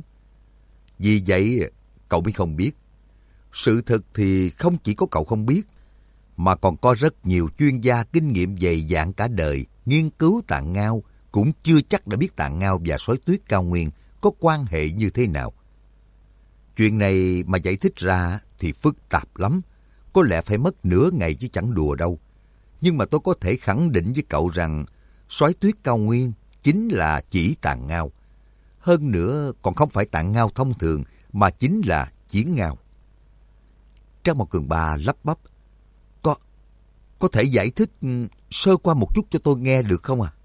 Vì vậy, cậu mới không biết. Sự thật thì không chỉ có cậu không biết, mà còn có rất nhiều chuyên gia kinh nghiệm dày dạn cả đời nghiên cứu Tạng Ngao cũng chưa chắc đã biết Tạng Ngao và sói tuyết cao nguyên có quan hệ như thế nào. Chuyện này mà giải thích ra thì phức tạp lắm, có lẽ phải mất nửa ngày chứ chẳng đùa đâu. Nhưng mà tôi có thể khẳng định với cậu rằng sói tuyết cao nguyên chính là chỉ Tạng Ngao. Hơn nữa còn không phải Tạng Ngao thông thường mà chính là Chiến Ngao. Trác Mộc Cường Ba lắp bắp. Có, có thể giải thích sơ qua một chút cho tôi nghe được không à?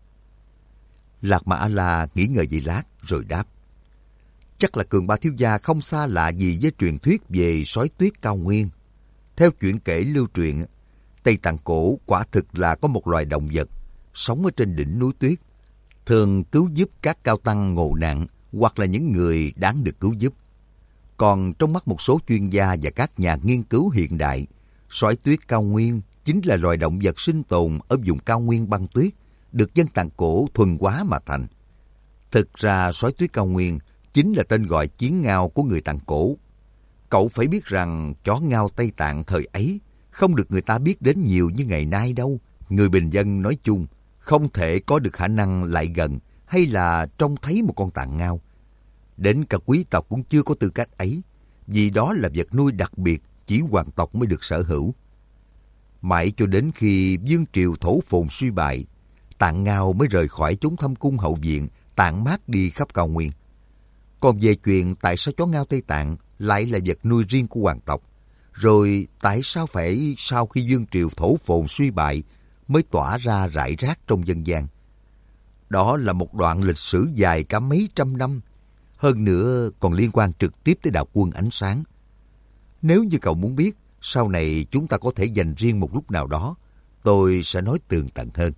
Lạc Ma A-la nghĩ ngợi giây lát rồi đáp. Chắc là Cường Ba thiếu gia không xa lạ gì với truyền thuyết về sói tuyết cao nguyên. Theo chuyện kể lưu truyền, Tây Tạng cổ quả thực là có một loài động vật sống ở trên đỉnh núi tuyết, thường cứu giúp các cao tăng ngộ nạn hoặc là những người đáng được cứu giúp. Còn trong mắt một số chuyên gia và các nhà nghiên cứu hiện đại, sói tuyết cao nguyên chính là loài động vật sinh tồn ở vùng cao nguyên băng tuyết, được dân Tạng cổ thuần hóa mà thành. Thực ra sói tuyết cao nguyên chính là tên gọi Chiến Ngao của người Tạng cổ. Cậu phải biết rằng chó ngao Tây Tạng thời ấy không được người ta biết đến nhiều như ngày nay đâu. Người bình dân nói chung không thể có được khả năng lại gần hay là trông thấy một con Tạng Ngao. Đến cả quý tộc cũng chưa có tư cách ấy, vì đó là vật nuôi đặc biệt chỉ hoàng tộc mới được sở hữu. Mãi cho đến khi vương triều thổ phồn suy bại, Tạng Ngao mới rời khỏi chốn thâm cung hậu viện, tản mát đi khắp cao nguyên. Còn về chuyện tại sao chó ngao Tây Tạng lại là vật nuôi riêng của hoàng tộc, rồi tại sao phải sau khi vương triều thổ phồn suy bại mới tỏa ra rải rác trong dân gian. Đó là một đoạn lịch sử dài cả mấy trăm năm, hơn nữa còn liên quan trực tiếp tới đạo quân ánh sáng. Nếu như cậu muốn biết, sau này chúng ta có thể dành riêng một lúc nào đó, tôi sẽ nói tường tận hơn.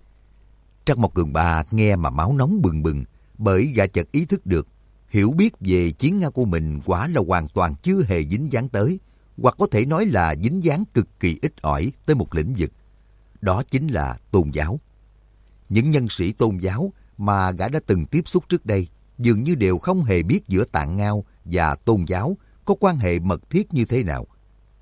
Trác Mộc Cường Ba nghe mà máu nóng bừng bừng, bởi gã chợt ý thức được, hiểu biết về Chiến Ngao của mình quả là hoàn toàn chưa hề dính dáng tới, hoặc có thể nói là dính dáng cực kỳ ít ỏi tới một lĩnh vực. Đó chính là tôn giáo. Những nhân sĩ tôn giáo mà gã đã từng tiếp xúc trước đây dường như đều không hề biết giữa Tạng Ngao và tôn giáo có quan hệ mật thiết như thế nào.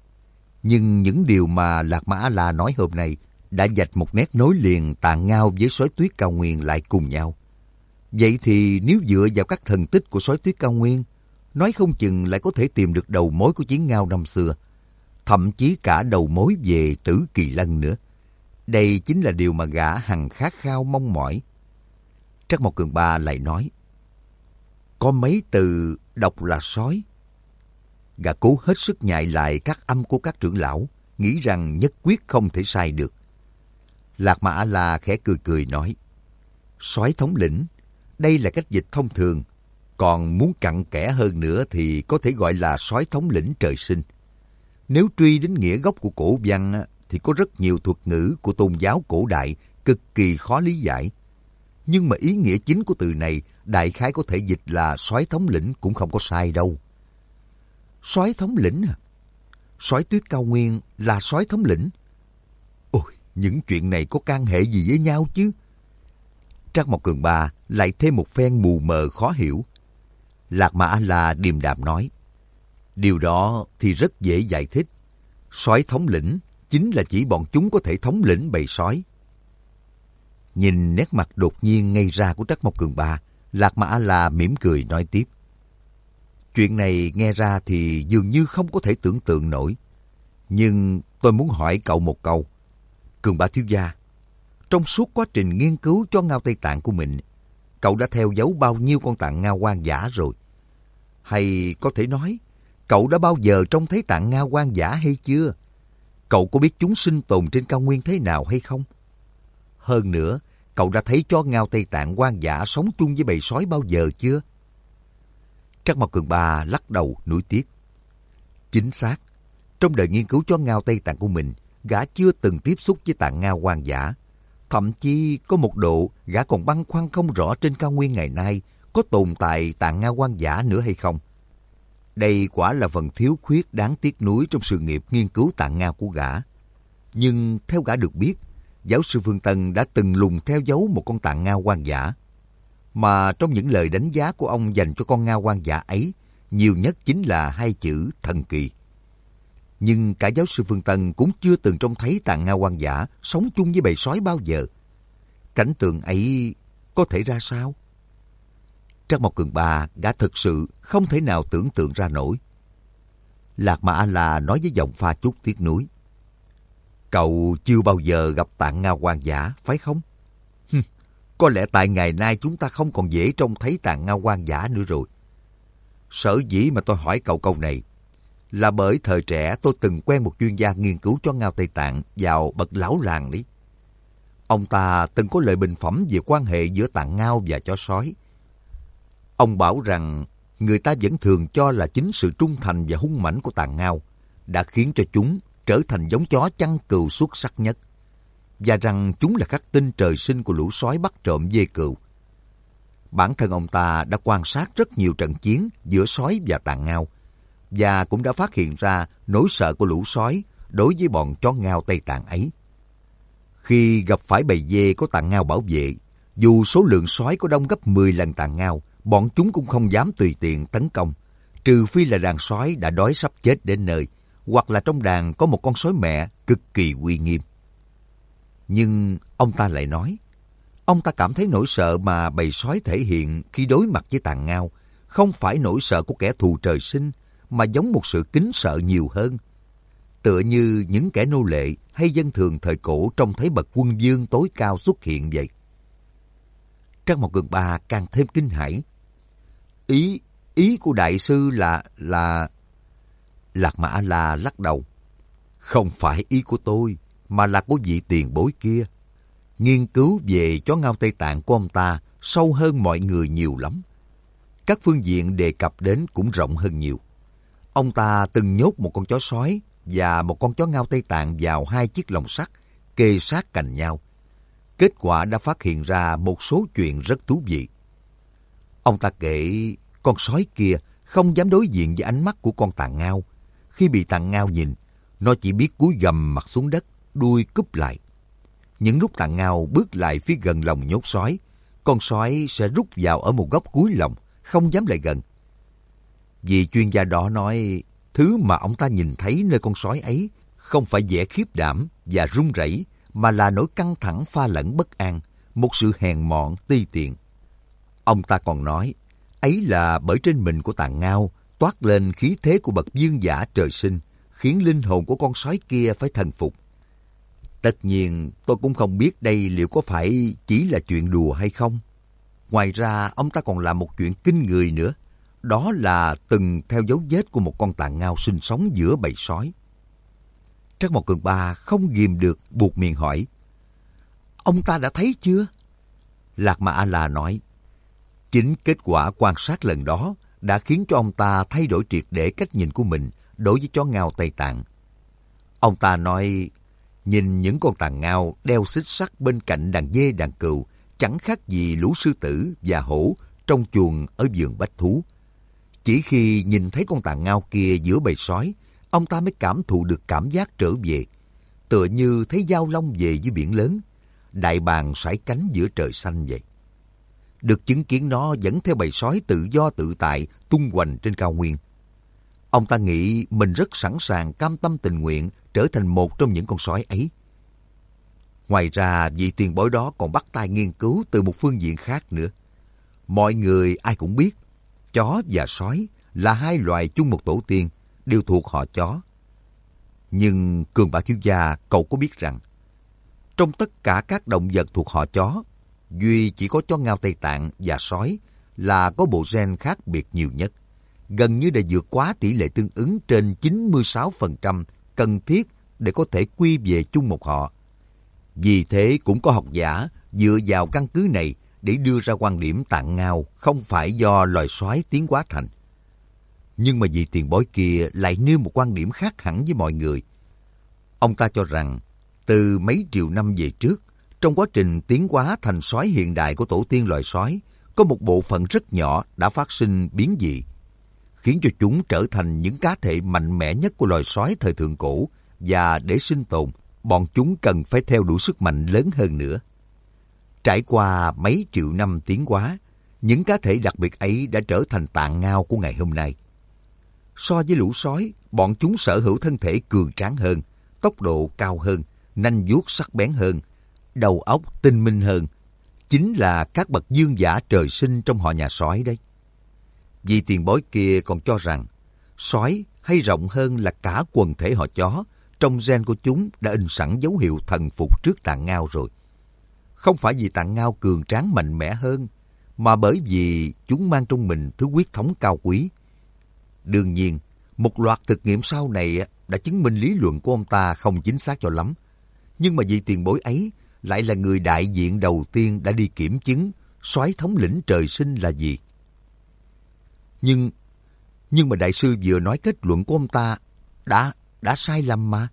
Nhưng những điều mà Lạc Ma A-la nói hôm nay đã vạch một nét nối liền Tạng Ngao với sói tuyết cao nguyên lại cùng nhau. Vậy thì nếu dựa vào các thần tích của sói tuyết cao nguyên, nói không chừng lại có thể tìm được đầu mối của Chiến Ngao năm xưa. Thậm chí cả đầu mối về Tử Kỳ Lân nữa. Đây chính là điều mà gã hằng khát khao mong mỏi. Trắc Mộc Cường Ba lại nói, có mấy từ đọc là sói. Gã cố hết sức nhại lại các âm của các trưởng lão, nghĩ rằng nhất quyết không thể sai được. Lạc Mà A-la khẽ cười cười nói, sói thống lĩnh, đây là cách dịch thông thường. Còn muốn cặn kẽ hơn nữa thì có thể gọi là sói thống lĩnh trời sinh. Nếu truy đến nghĩa gốc của cổ văn thì có rất nhiều thuật ngữ của tôn giáo cổ đại cực kỳ khó lý giải. Nhưng mà ý nghĩa chính của từ này đại khái có thể dịch là sói thống lĩnh cũng không có sai đâu. Sói thống lĩnh à? Sói tuyết cao nguyên là sói thống lĩnh? Ôi, những chuyện này có can hệ gì với nhau chứ? Trắc Mộc Cường Ba lại thêm một phen mù mờ khó hiểu. Lạc Mà A-la điềm đạm nói, điều đó thì rất dễ giải thích. Sói thống lĩnh chính là chỉ bọn chúng có thể thống lĩnh bầy sói. Nhìn nét mặt đột nhiên ngây ra của Trắc Mộc Cường Ba, Lạc Mà A-la mỉm cười nói tiếp. Chuyện này nghe ra thì dường như không có thể tưởng tượng nổi. Nhưng tôi muốn hỏi cậu một câu. Cường Ba thiếu gia, trong suốt quá trình nghiên cứu cho ngao Tây Tạng của mình, cậu đã theo dấu bao nhiêu con tạng ngao hoang dã rồi? Hay có thể nói, cậu đã bao giờ trông thấy tạng ngao hoang dã hay chưa? Cậu có biết chúng sinh tồn trên cao nguyên thế nào hay không? Hơn nữa, cậu đã thấy chó ngao Tây Tạng hoang dã sống chung với bầy sói bao giờ chưa? Trắc Mộc Cường Ba lắc đầu nuối tiếc. Chính xác, trong đời nghiên cứu chó ngao Tây Tạng của mình, gã chưa từng tiếp xúc với tạng ngao hoang dã. Thậm chí có một độ gã còn băn khoăn không rõ trên cao nguyên ngày nay có tồn tại tạng ngao hoang dã nữa hay không. Đây quả là phần thiếu khuyết đáng tiếc nuối trong sự nghiệp nghiên cứu tạng ngao của gã. Nhưng theo gã được biết, giáo sư Phương Tân đã từng lùng theo dấu một con tạng ngao hoang dã. Mà trong những lời đánh giá của ông dành cho con ngao hoang dã ấy, nhiều nhất chính là hai chữ thần kỳ. Nhưng cả giáo sư Phương Tân cũng chưa từng trông thấy tạng ngao hoang dã sống chung với bầy sói bao giờ. Cảnh tượng ấy có thể ra sao? Trắc Mộc Cường Ba gã thực sự không thể nào tưởng tượng ra nổi. Lạc Mà A-la nói với giọng pha chút tiếc nuối. Cậu chưa bao giờ gặp tạng ngao hoang dã, phải không? Hừm, có lẽ tại ngày nay chúng ta không còn dễ trông thấy tạng ngao hoang dã nữa rồi. Sở dĩ mà tôi hỏi cậu câu này là bởi thời trẻ tôi từng quen một chuyên gia nghiên cứu chó ngao Tây Tạng vào bậc lão làng đấy. Ông ta từng có lời bình phẩm về quan hệ giữa tạng ngao và chó sói. Ông bảo rằng người ta vẫn thường cho là chính sự trung thành và hung mãnh của tạng ngao đã khiến cho chúng trở thành giống chó chăn cừu xuất sắc nhất, và rằng chúng là khắc tinh trời sinh của lũ sói bắt trộm dê cừu. Bản thân ông ta đã quan sát rất nhiều trận chiến giữa sói và tạng ngao, và cũng đã phát hiện ra nỗi sợ của lũ sói đối với bọn chó ngao Tây Tạng ấy. Khi gặp phải bầy dê có tạng ngao bảo vệ, dù số lượng sói có đông gấp mười lần tạng ngao, bọn chúng cũng không dám tùy tiện tấn công, trừ phi là đàn sói đã đói sắp chết đến nơi, hoặc là trong đàn có một con sói mẹ cực kỳ uy nghiêm. Nhưng ông ta lại nói, ông ta cảm thấy nỗi sợ mà bầy sói thể hiện khi đối mặt với tạng ngao không phải nỗi sợ của kẻ thù trời sinh, mà giống một sự kính sợ nhiều hơn. Tựa như những kẻ nô lệ hay dân thường thời cổ trông thấy bậc quân vương tối cao xuất hiện vậy. Trắc Mộc Cường Ba càng thêm kinh hãi. Ý, ý của đại sư là, là... Lạc Mà A-la lắc đầu. Không phải ý của tôi, mà là của vị tiền bối kia. Nghiên cứu về chó ngao Tây Tạng của ông ta sâu hơn mọi người nhiều lắm. Các phương diện đề cập đến cũng rộng hơn nhiều. Ông ta từng nhốt một con chó sói và một con chó ngao Tây Tạng vào hai chiếc lồng sắt kê sát cạnh nhau. Kết quả đã phát hiện ra một số chuyện rất thú vị. Ông ta kể con sói kia không dám đối diện với ánh mắt của con tạng ngao. Khi bị tạng ngao nhìn, nó chỉ biết cúi gằm mặt xuống đất, đuôi cúp lại. Những lúc tạng ngao bước lại phía gần lồng nhốt sói, con sói sẽ rút vào ở một góc cuối lồng, không dám lại gần. Vì chuyên gia đó nói, thứ mà ông ta nhìn thấy nơi con sói ấy không phải vẻ khiếp đảm và run rẩy, mà là nỗi căng thẳng pha lẫn bất an, một sự hèn mọn ti tiện. Ông ta còn nói, ấy là bởi trên mình của Tàng Ngao toát lên khí thế của bậc vương giả trời sinh, khiến linh hồn của con sói kia phải thần phục. Tất nhiên, tôi cũng không biết đây liệu có phải chỉ là chuyện đùa hay không. Ngoài ra, ông ta còn làm một chuyện kinh người nữa. Đó là từng theo dấu vết của một con Tàng Ngao sinh sống giữa bầy sói. Trắc Mộc Cường Ba không ghìm được buột miệng hỏi, ông ta đã thấy chưa? Lạc Ma A-la nói, chính kết quả quan sát lần đó đã khiến cho ông ta thay đổi triệt để cách nhìn của mình đối với chó ngao Tây Tạng. Ông ta nói, nhìn những con Tàng Ngao đeo xích sắt bên cạnh đàn dê đàn cừu chẳng khác gì lũ sư tử và hổ trong chuồng ở vườn bách thú. Chỉ khi nhìn thấy con Tàng Ngao kia giữa bầy sói, ông ta mới cảm thụ được cảm giác trở về, tựa như thấy giao long về dưới biển lớn, đại bàng sải cánh giữa trời xanh vậy. Được chứng kiến nó dẫn theo bầy sói tự do tự tại tung hoành trên cao nguyên. Ông ta nghĩ mình rất sẵn sàng cam tâm tình nguyện trở thành một trong những con sói ấy. Ngoài ra, vị tiền bối đó còn bắt tay nghiên cứu từ một phương diện khác nữa. Mọi người ai cũng biết, chó và sói là hai loài chung một tổ tiên, đều thuộc họ chó. Nhưng Cường Ba thiếu gia, cậu có biết rằng, trong tất cả các động vật thuộc họ chó, duy chỉ có chó ngao Tây Tạng và sói là có bộ gen khác biệt nhiều nhất, gần như đã vượt quá tỷ lệ tương ứng trên chín mươi sáu phần trăm cần thiết để có thể quy về chung một họ. Vì thế cũng có học giả dựa vào căn cứ này để đưa ra quan điểm Tạng Ngao không phải do loài sói tiến hóa thành. Nhưng mà vị tiền bối kia lại nêu một quan điểm khác hẳn với mọi người. Ông ta cho rằng, từ mấy triệu năm về trước, trong quá trình tiến hóa thành sói hiện đại của tổ tiên loài sói, có một bộ phận rất nhỏ đã phát sinh biến dị, khiến cho chúng trở thành những cá thể mạnh mẽ nhất của loài sói thời thượng cổ, và để sinh tồn, bọn chúng cần phải theo đuổi sức mạnh lớn hơn nữa. Trải qua mấy triệu năm tiến hóa, những cá thể đặc biệt ấy đã trở thành Tạng Ngao của ngày hôm nay. So với lũ sói, bọn chúng sở hữu thân thể cường tráng hơn, tốc độ cao hơn, nanh vuốt sắc bén hơn, đầu óc tinh minh hơn. Chính là các bậc vương giả trời sinh trong họ nhà sói đấy. Vì tiền bối kia còn cho rằng, sói hay rộng hơn là cả quần thể họ chó, trong gen của chúng đã in sẵn dấu hiệu thần phục trước Tạng Ngao rồi. Không phải vì Tạng Ngao cường tráng mạnh mẽ hơn, mà bởi vì chúng mang trong mình thứ huyết thống cao quý. Đương nhiên, một loạt thực nghiệm sau này đã chứng minh lý luận của ông ta không chính xác cho lắm. Nhưng mà vị tiền bối ấy lại là người đại diện đầu tiên đã đi kiểm chứng soái thống lĩnh trời sinh là gì. Nhưng, nhưng mà đại sư vừa nói kết luận của ông ta đã, đã sai lầm mà.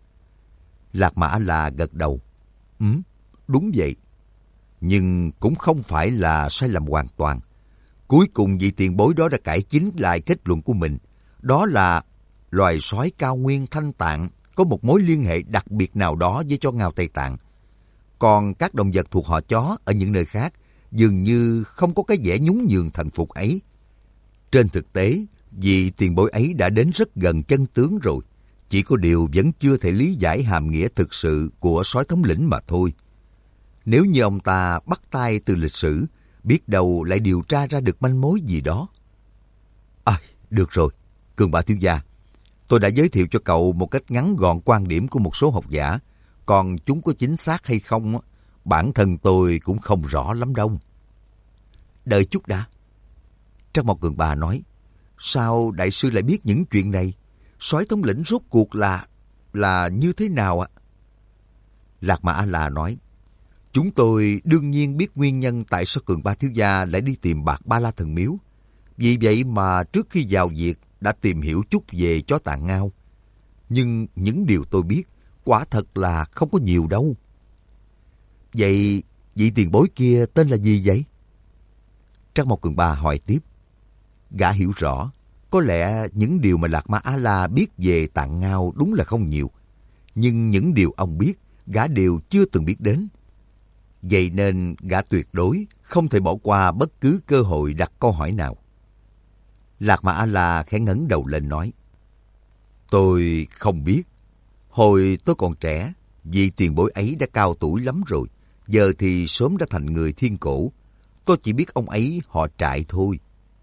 Lạc Ma A-la gật đầu. Ừ, đúng vậy. Nhưng cũng không phải là sai lầm hoàn toàn. Cuối cùng vị tiền bối đó đã cải chính lại kết luận của mình. Đó là loài sói cao nguyên Thanh Tạng có một mối liên hệ đặc biệt nào đó với chó ngao Tây Tạng. Còn các động vật thuộc họ chó ở những nơi khác dường như không có cái vẻ nhún nhường thần phục ấy. Trên thực tế, vị tiền bối ấy đã đến rất gần chân tướng rồi. Chỉ có điều vẫn chưa thể lý giải hàm nghĩa thực sự của soái thống lĩnh mà thôi. Nếu như ông ta bắt tay từ lịch sử, biết đâu lại điều tra ra được manh mối gì đó. À, được rồi, Cường Ba thiếu gia. Tôi đã giới thiệu cho cậu một cách ngắn gọn quan điểm của một số học giả. Còn chúng có chính xác hay không, bản thân tôi cũng không rõ lắm đâu. Đợi chút đã. Trắc Mộc Cường Ba nói, sao đại sư lại biết những chuyện này? Soái thống lĩnh rốt cuộc là, là như thế nào ạ? Lạc Ma A-la nói, chúng tôi đương nhiên biết nguyên nhân tại sao Cường Ba thiếu gia lại đi tìm Bạc Ba La Thần Miếu. Vì vậy mà trước khi vào việc đã tìm hiểu chút về chó Tạng Ngao. Nhưng những điều tôi biết quả thật là không có nhiều đâu. Vậy vị tiền bối kia tên là gì vậy? Trắc Mộc Cường Ba hỏi tiếp. Gã hiểu rõ, có lẽ những điều mà Lạc Ma A-la biết về Tạng Ngao đúng là không nhiều. Nhưng những điều ông biết, gã đều chưa từng biết đến. Vậy nên gã tuyệt đối không thể bỏ qua bất cứ cơ hội đặt câu hỏi nào. Lạc Ma A-la khẽ ngẩng đầu lên nói. Tôi không biết. Hồi tôi còn trẻ, vị tiền bối ấy đã cao tuổi lắm rồi. Giờ thì sớm đã thành người thiên cổ. tôi chỉ biết ông ấy họ Trại thôi.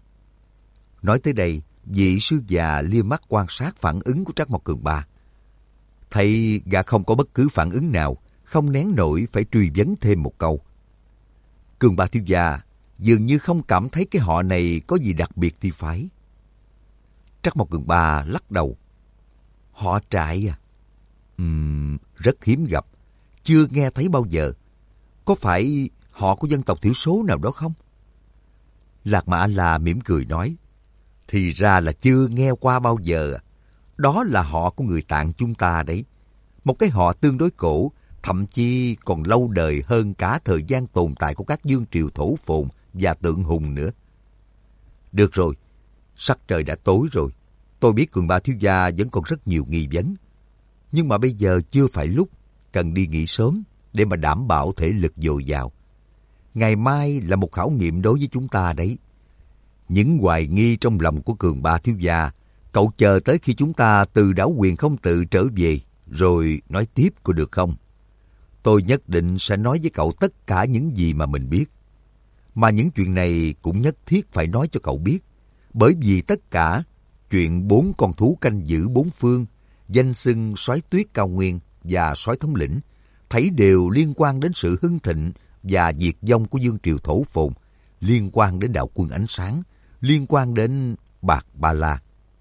Nói tới đây, vị sư già lia mắt quan sát phản ứng của Trác Mộc Cường Ba. Thấy gã không có bất cứ phản ứng nào, không nén nổi phải truy vấn thêm một câu. Cường Ba thiếu gia dường như không cảm thấy cái họ này có gì đặc biệt thì phải. Trác Mộc Cường Ba lắc đầu. Họ Trại à? Ừm, rất hiếm gặp, chưa nghe thấy bao giờ. Có phải họ của dân tộc thiểu số nào đó không? Lạc Mà A-la mỉm cười nói. Thì ra là chưa nghe qua bao giờ. Đó là họ của người Tạng chúng ta đấy. Một cái họ tương đối cổ, thậm chí còn lâu đời hơn cả thời gian tồn tại của các vương triều Thổ Phồn và Tượng Hùng nữa. Được rồi, sắc trời đã tối rồi. Tôi biết Cường Ba thiếu gia vẫn còn rất nhiều nghi vấn. Nhưng mà bây giờ chưa phải lúc, cần đi nghỉ sớm để mà đảm bảo thể lực dồi dào. Ngày mai là một khảo nghiệm đối với chúng ta đấy. Những hoài nghi trong lòng của Cường Ba thiếu gia, cậu chờ tới khi chúng ta từ đảo Quyền Không Tự trở về, rồi nói tiếp có được không? Tôi nhất định sẽ nói với cậu tất cả những gì mà mình biết. Mà những chuyện này cũng nhất thiết phải nói cho cậu biết, bởi vì tất cả chuyện bốn con thú canh giữ bốn phương, danh xưng soái tuyết cao nguyên và soái thống lĩnh, thấy đều liên quan đến sự hưng thịnh và diệt vong của vương triều Thổ Phồn, liên quan đến đạo quân ánh sáng, liên quan đến Bạc Ba La.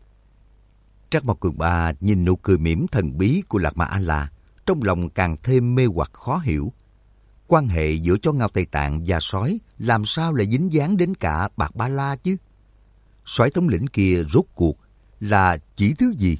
Trác Mộc Cường Ba nhìn nụ cười mỉm thần bí của Lạc Mà A-la, trong lòng càng thêm mê hoặc khó hiểu. Quan hệ giữa chó ngao Tây Tạng và sói làm sao lại dính dáng đến cả Bạc Ba La chứ? Soái thống lĩnh kia rốt cuộc là chỉ thứ gì?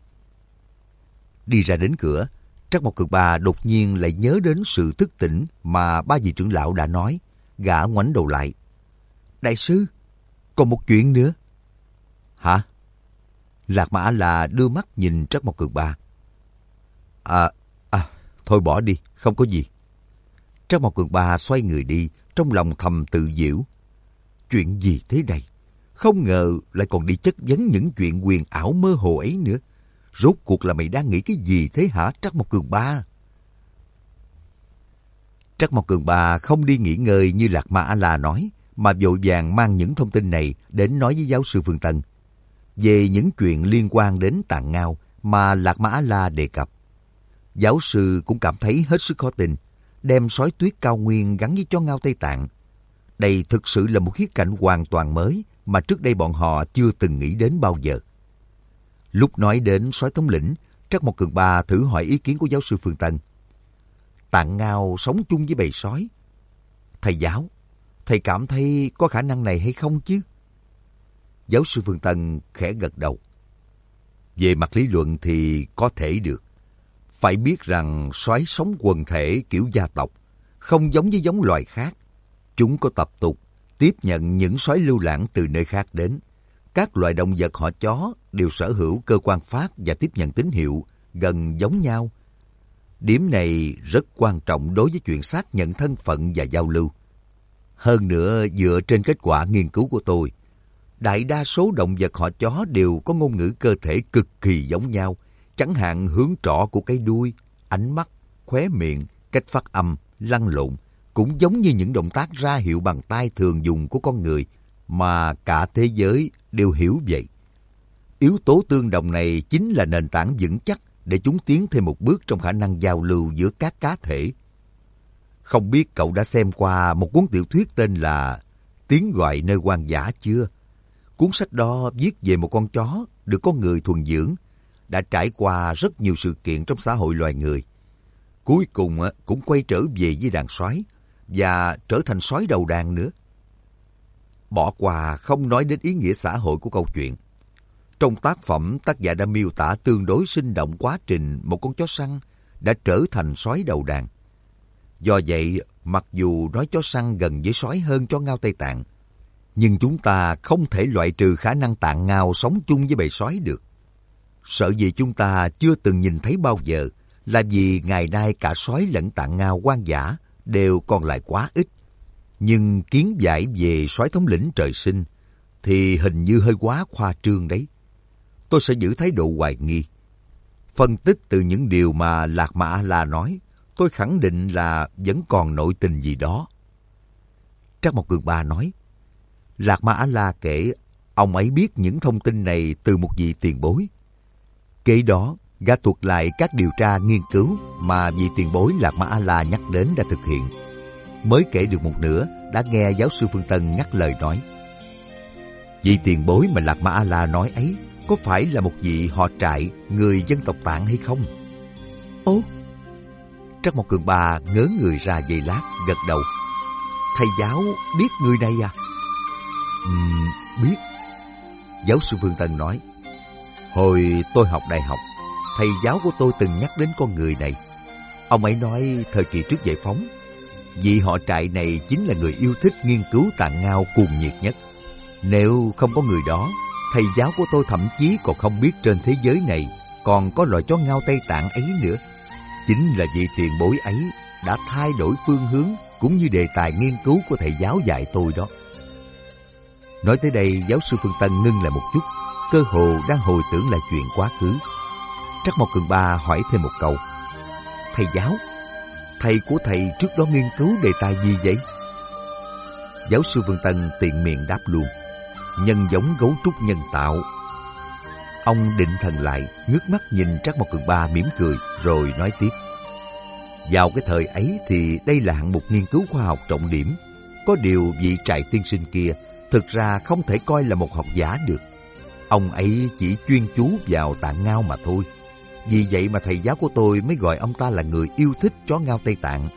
Đi ra đến cửa, Trác Mộc Cường Ba đột nhiên lại nhớ đến sự thức tỉnh mà ba vị trưởng lão đã nói. Gã ngoảnh đầu lại. Đại sư, còn một chuyện nữa. Hả? Lạc Mà A-la đưa mắt nhìn Trác Mộc Cường Ba. À, à, thôi bỏ đi, không có gì. Trác Mộc Cường Ba xoay người đi, trong lòng thầm tự giễu. Chuyện gì thế này? Không ngờ lại còn đi chất vấn những chuyện quyền ảo mơ hồ ấy nữa. Rốt cuộc là mày đang nghĩ cái gì thế hả Trác Mộc Cường Ba? Trác Mộc Cường Ba không đi nghỉ ngơi như Lạc Mà A-la nói, mà vội vàng mang những thông tin này đến nói với giáo sư Phương Tân. Về những chuyện liên quan đến Tạng Ngao mà Lạc Mà A-la đề cập. Giáo sư cũng cảm thấy hết sức khó tin, đem sói tuyết cao nguyên gắn với chó ngao Tây Tạng. Đây thực sự là một khía cạnh hoàn toàn mới mà trước đây bọn họ chưa từng nghĩ đến bao giờ. Lúc nói đến sói thống lĩnh, Trác Mộc Cường Ba thử hỏi ý kiến của giáo sư Phương Tân. Tạng Ngao sống chung với bầy sói. Thầy giáo, thầy cảm thấy có khả năng này hay không chứ? Giáo sư Phương Tân khẽ gật đầu. Về mặt lý luận thì có thể được. Phải biết rằng sói sống quần thể kiểu gia tộc, không giống với giống loài khác. Chúng có tập tục tiếp nhận những sói lưu lãng từ nơi khác đến. Các loài động vật họ chó đều sở hữu cơ quan phát và tiếp nhận tín hiệu gần giống nhau. Điểm này rất quan trọng đối với chuyện xác nhận thân phận và giao lưu. Hơn nữa, dựa trên kết quả nghiên cứu của tôi, đại đa số động vật họ chó đều có ngôn ngữ cơ thể cực kỳ giống nhau. Chẳng hạn hướng trỏ của cái đuôi, ánh mắt, khóe miệng, cách phát âm, lăn lộn cũng giống như những động tác ra hiệu bằng tay thường dùng của con người mà cả thế giới đều hiểu vậy. Yếu tố tương đồng này chính là nền tảng vững chắc để chúng tiến thêm một bước trong khả năng giao lưu giữa các cá thể. Không biết cậu đã xem qua một cuốn tiểu thuyết tên là Tiếng Gọi Nơi Hoang Dã chưa? Cuốn sách đó viết về một con chó được con người thuần dưỡng, đã trải qua rất nhiều sự kiện trong xã hội loài người. Cuối cùng cũng quay trở về với đàn sói và trở thành sói đầu đàn nữa. Bỏ qua không nói đến ý nghĩa xã hội của câu chuyện. Trong tác phẩm, tác giả đã miêu tả tương đối sinh động quá trình một con chó săn đã trở thành sói đầu đàn. Do vậy, mặc dù nói chó săn gần với sói hơn chó ngao Tây Tạng, nhưng chúng ta không thể loại trừ khả năng Tạng Ngao sống chung với bầy sói được. Sợ gì chúng ta chưa từng nhìn thấy bao giờ là vì ngày nay cả sói lẫn Tạng Ngao hoang dã đều còn lại quá ít. Nhưng kiến giải về sói thống lĩnh trời sinh thì hình như hơi quá khoa trương đấy. Tôi sẽ giữ thái độ hoài nghi. Phân tích từ những điều mà Lạc Mà A-la nói, tôi khẳng định là vẫn còn nội tình gì đó. Trắc Mộc Cường Ba nói, Lạc Ma A-la kể ông ấy biết những thông tin này từ một vị tiền bối. Kế đó, gã thuật lại các điều tra nghiên cứu mà vị tiền bối Lạc Ma A-la nhắc đến đã thực hiện. Mới kể được một nửa, đã nghe giáo sư Phương Tân ngắt lời nói, vị tiền bối mà Lạc Ma A-la nói ấy có phải là một vị họ Trại, người dân tộc Tạng hay không? Ố! Trắc Mộc Cường Ba ngớ người ra giây lát, gật đầu. Thầy giáo biết người này à? Ừm, biết. Giáo sư Phương Tân nói, hồi tôi học đại học, thầy giáo của tôi từng nhắc đến con người này. Ông ấy nói thời kỳ trước giải phóng, vị họ Trại này chính là người yêu thích nghiên cứu tạng ngao cuồng nhiệt nhất. Nếu không có người đó, thầy giáo của tôi thậm chí còn không biết trên thế giới này còn có loài chó ngao Tây Tạng ấy nữa. Chính là vị tiền bối ấy đã thay đổi phương hướng cũng như đề tài nghiên cứu của thầy giáo dạy tôi đó. Nói tới đây, giáo sư Phương Tân ngưng lại một chút, cơ hồ đang hồi tưởng lại chuyện quá khứ. Trắc Mộc Cường Ba hỏi thêm một câu, thầy giáo, thầy của thầy trước đó nghiên cứu đề tài gì vậy? Giáo sư Phương Tân tiện miệng đáp luôn, nhân giống gấu trúc nhân tạo. Ông định thần lại, ngước mắt nhìn Trắc Mộc Cường Ba mỉm cười, rồi nói tiếp. Vào cái thời ấy thì đây là hạng mục nghiên cứu khoa học trọng điểm. Có điều vị Trại tiên sinh kia thực ra không thể coi là một học giả được. Ông ấy chỉ chuyên chú vào tạng ngao mà thôi. Vì vậy mà thầy giáo của tôi mới gọi ông ta là người yêu thích chó ngao Tây Tạng.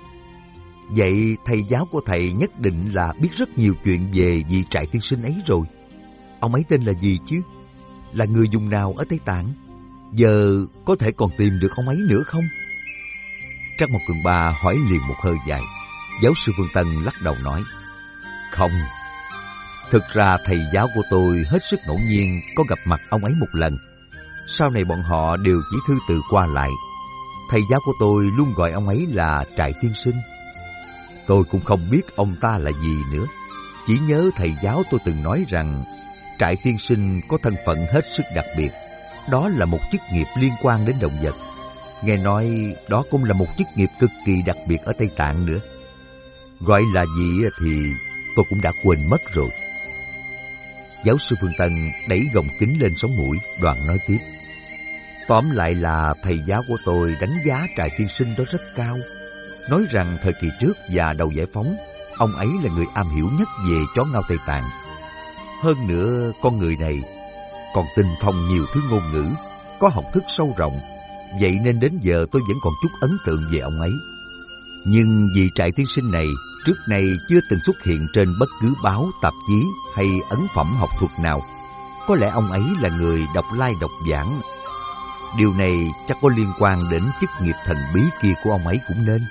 Vậy thầy giáo của thầy nhất định là biết rất nhiều chuyện về vị Trại tiên sinh ấy rồi. Ông ấy tên là gì chứ? Là người vùng nào ở Tây Tạng? Giờ có thể còn tìm được ông ấy nữa không? Trắc Mộc Cường Ba hỏi liền một hơi dài. Giáo sư Phương Tân lắc đầu nói, không. Thực ra thầy giáo của tôi hết sức ngẫu nhiên có gặp mặt ông ấy một lần. Sau này bọn họ đều chỉ thư từ qua lại. Thầy giáo của tôi luôn gọi ông ấy là Trại tiên sinh. Tôi cũng không biết ông ta là gì nữa. Chỉ nhớ thầy giáo tôi từng nói rằng Trại tiên sinh có thân phận hết sức đặc biệt. Đó là một chức nghiệp liên quan đến động vật. Nghe nói đó cũng là một chức nghiệp cực kỳ đặc biệt ở Tây Tạng nữa. Gọi là gì thì tôi cũng đã quên mất rồi. Giáo sư Phương Tân đẩy gọng kính lên sống mũi, đoạn nói tiếp. Tóm lại là thầy giáo của tôi đánh giá Trại tiên sinh đó rất cao. Nói rằng thời kỳ trước và đầu giải phóng, ông ấy là người am hiểu nhất về chó ngao Tây Tạng. Hơn nữa, con người này còn tinh thông nhiều thứ ngôn ngữ, có học thức sâu rộng. Vậy nên đến giờ tôi vẫn còn chút ấn tượng về ông ấy. Nhưng vị Trại tiên sinh này trước nay chưa từng xuất hiện trên bất cứ báo, tạp chí hay ấn phẩm học thuật nào. Có lẽ ông ấy là người độc lai độc vãng. Điều này chắc có liên quan đến chức nghiệp thần bí kia của ông ấy cũng nên.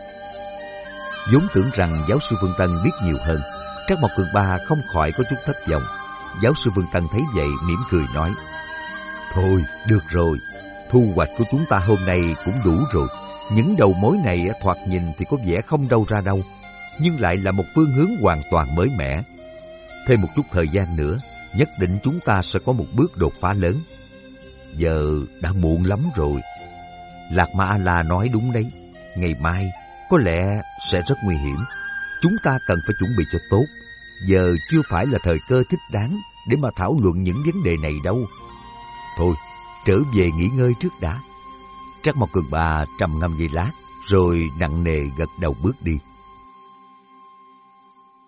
Vốn tưởng rằng giáo sư Phương Tân biết nhiều hơn, Trắc Mộc Cường Ba không khỏi có chút thất vọng. Giáo sư Phương Tân thấy vậy mỉm cười nói, thôi được rồi, thu hoạch của chúng ta hôm nay cũng đủ rồi. Những đầu mối này thoạt nhìn thì có vẻ không đâu ra đâu, nhưng lại là một phương hướng hoàn toàn mới mẻ. Thêm một chút thời gian nữa, nhất định chúng ta sẽ có một bước đột phá lớn. Giờ đã muộn lắm rồi. Lạc Ma A-la nói đúng đấy. Ngày mai có lẽ sẽ rất nguy hiểm. Chúng ta cần phải chuẩn bị cho tốt. Giờ chưa phải là thời cơ thích đáng để mà thảo luận những vấn đề này đâu. Thôi, trở về nghỉ ngơi trước đã. Trắc Mộc Cường Ba trầm ngâm giây lát, rồi nặng nề gật đầu bước đi.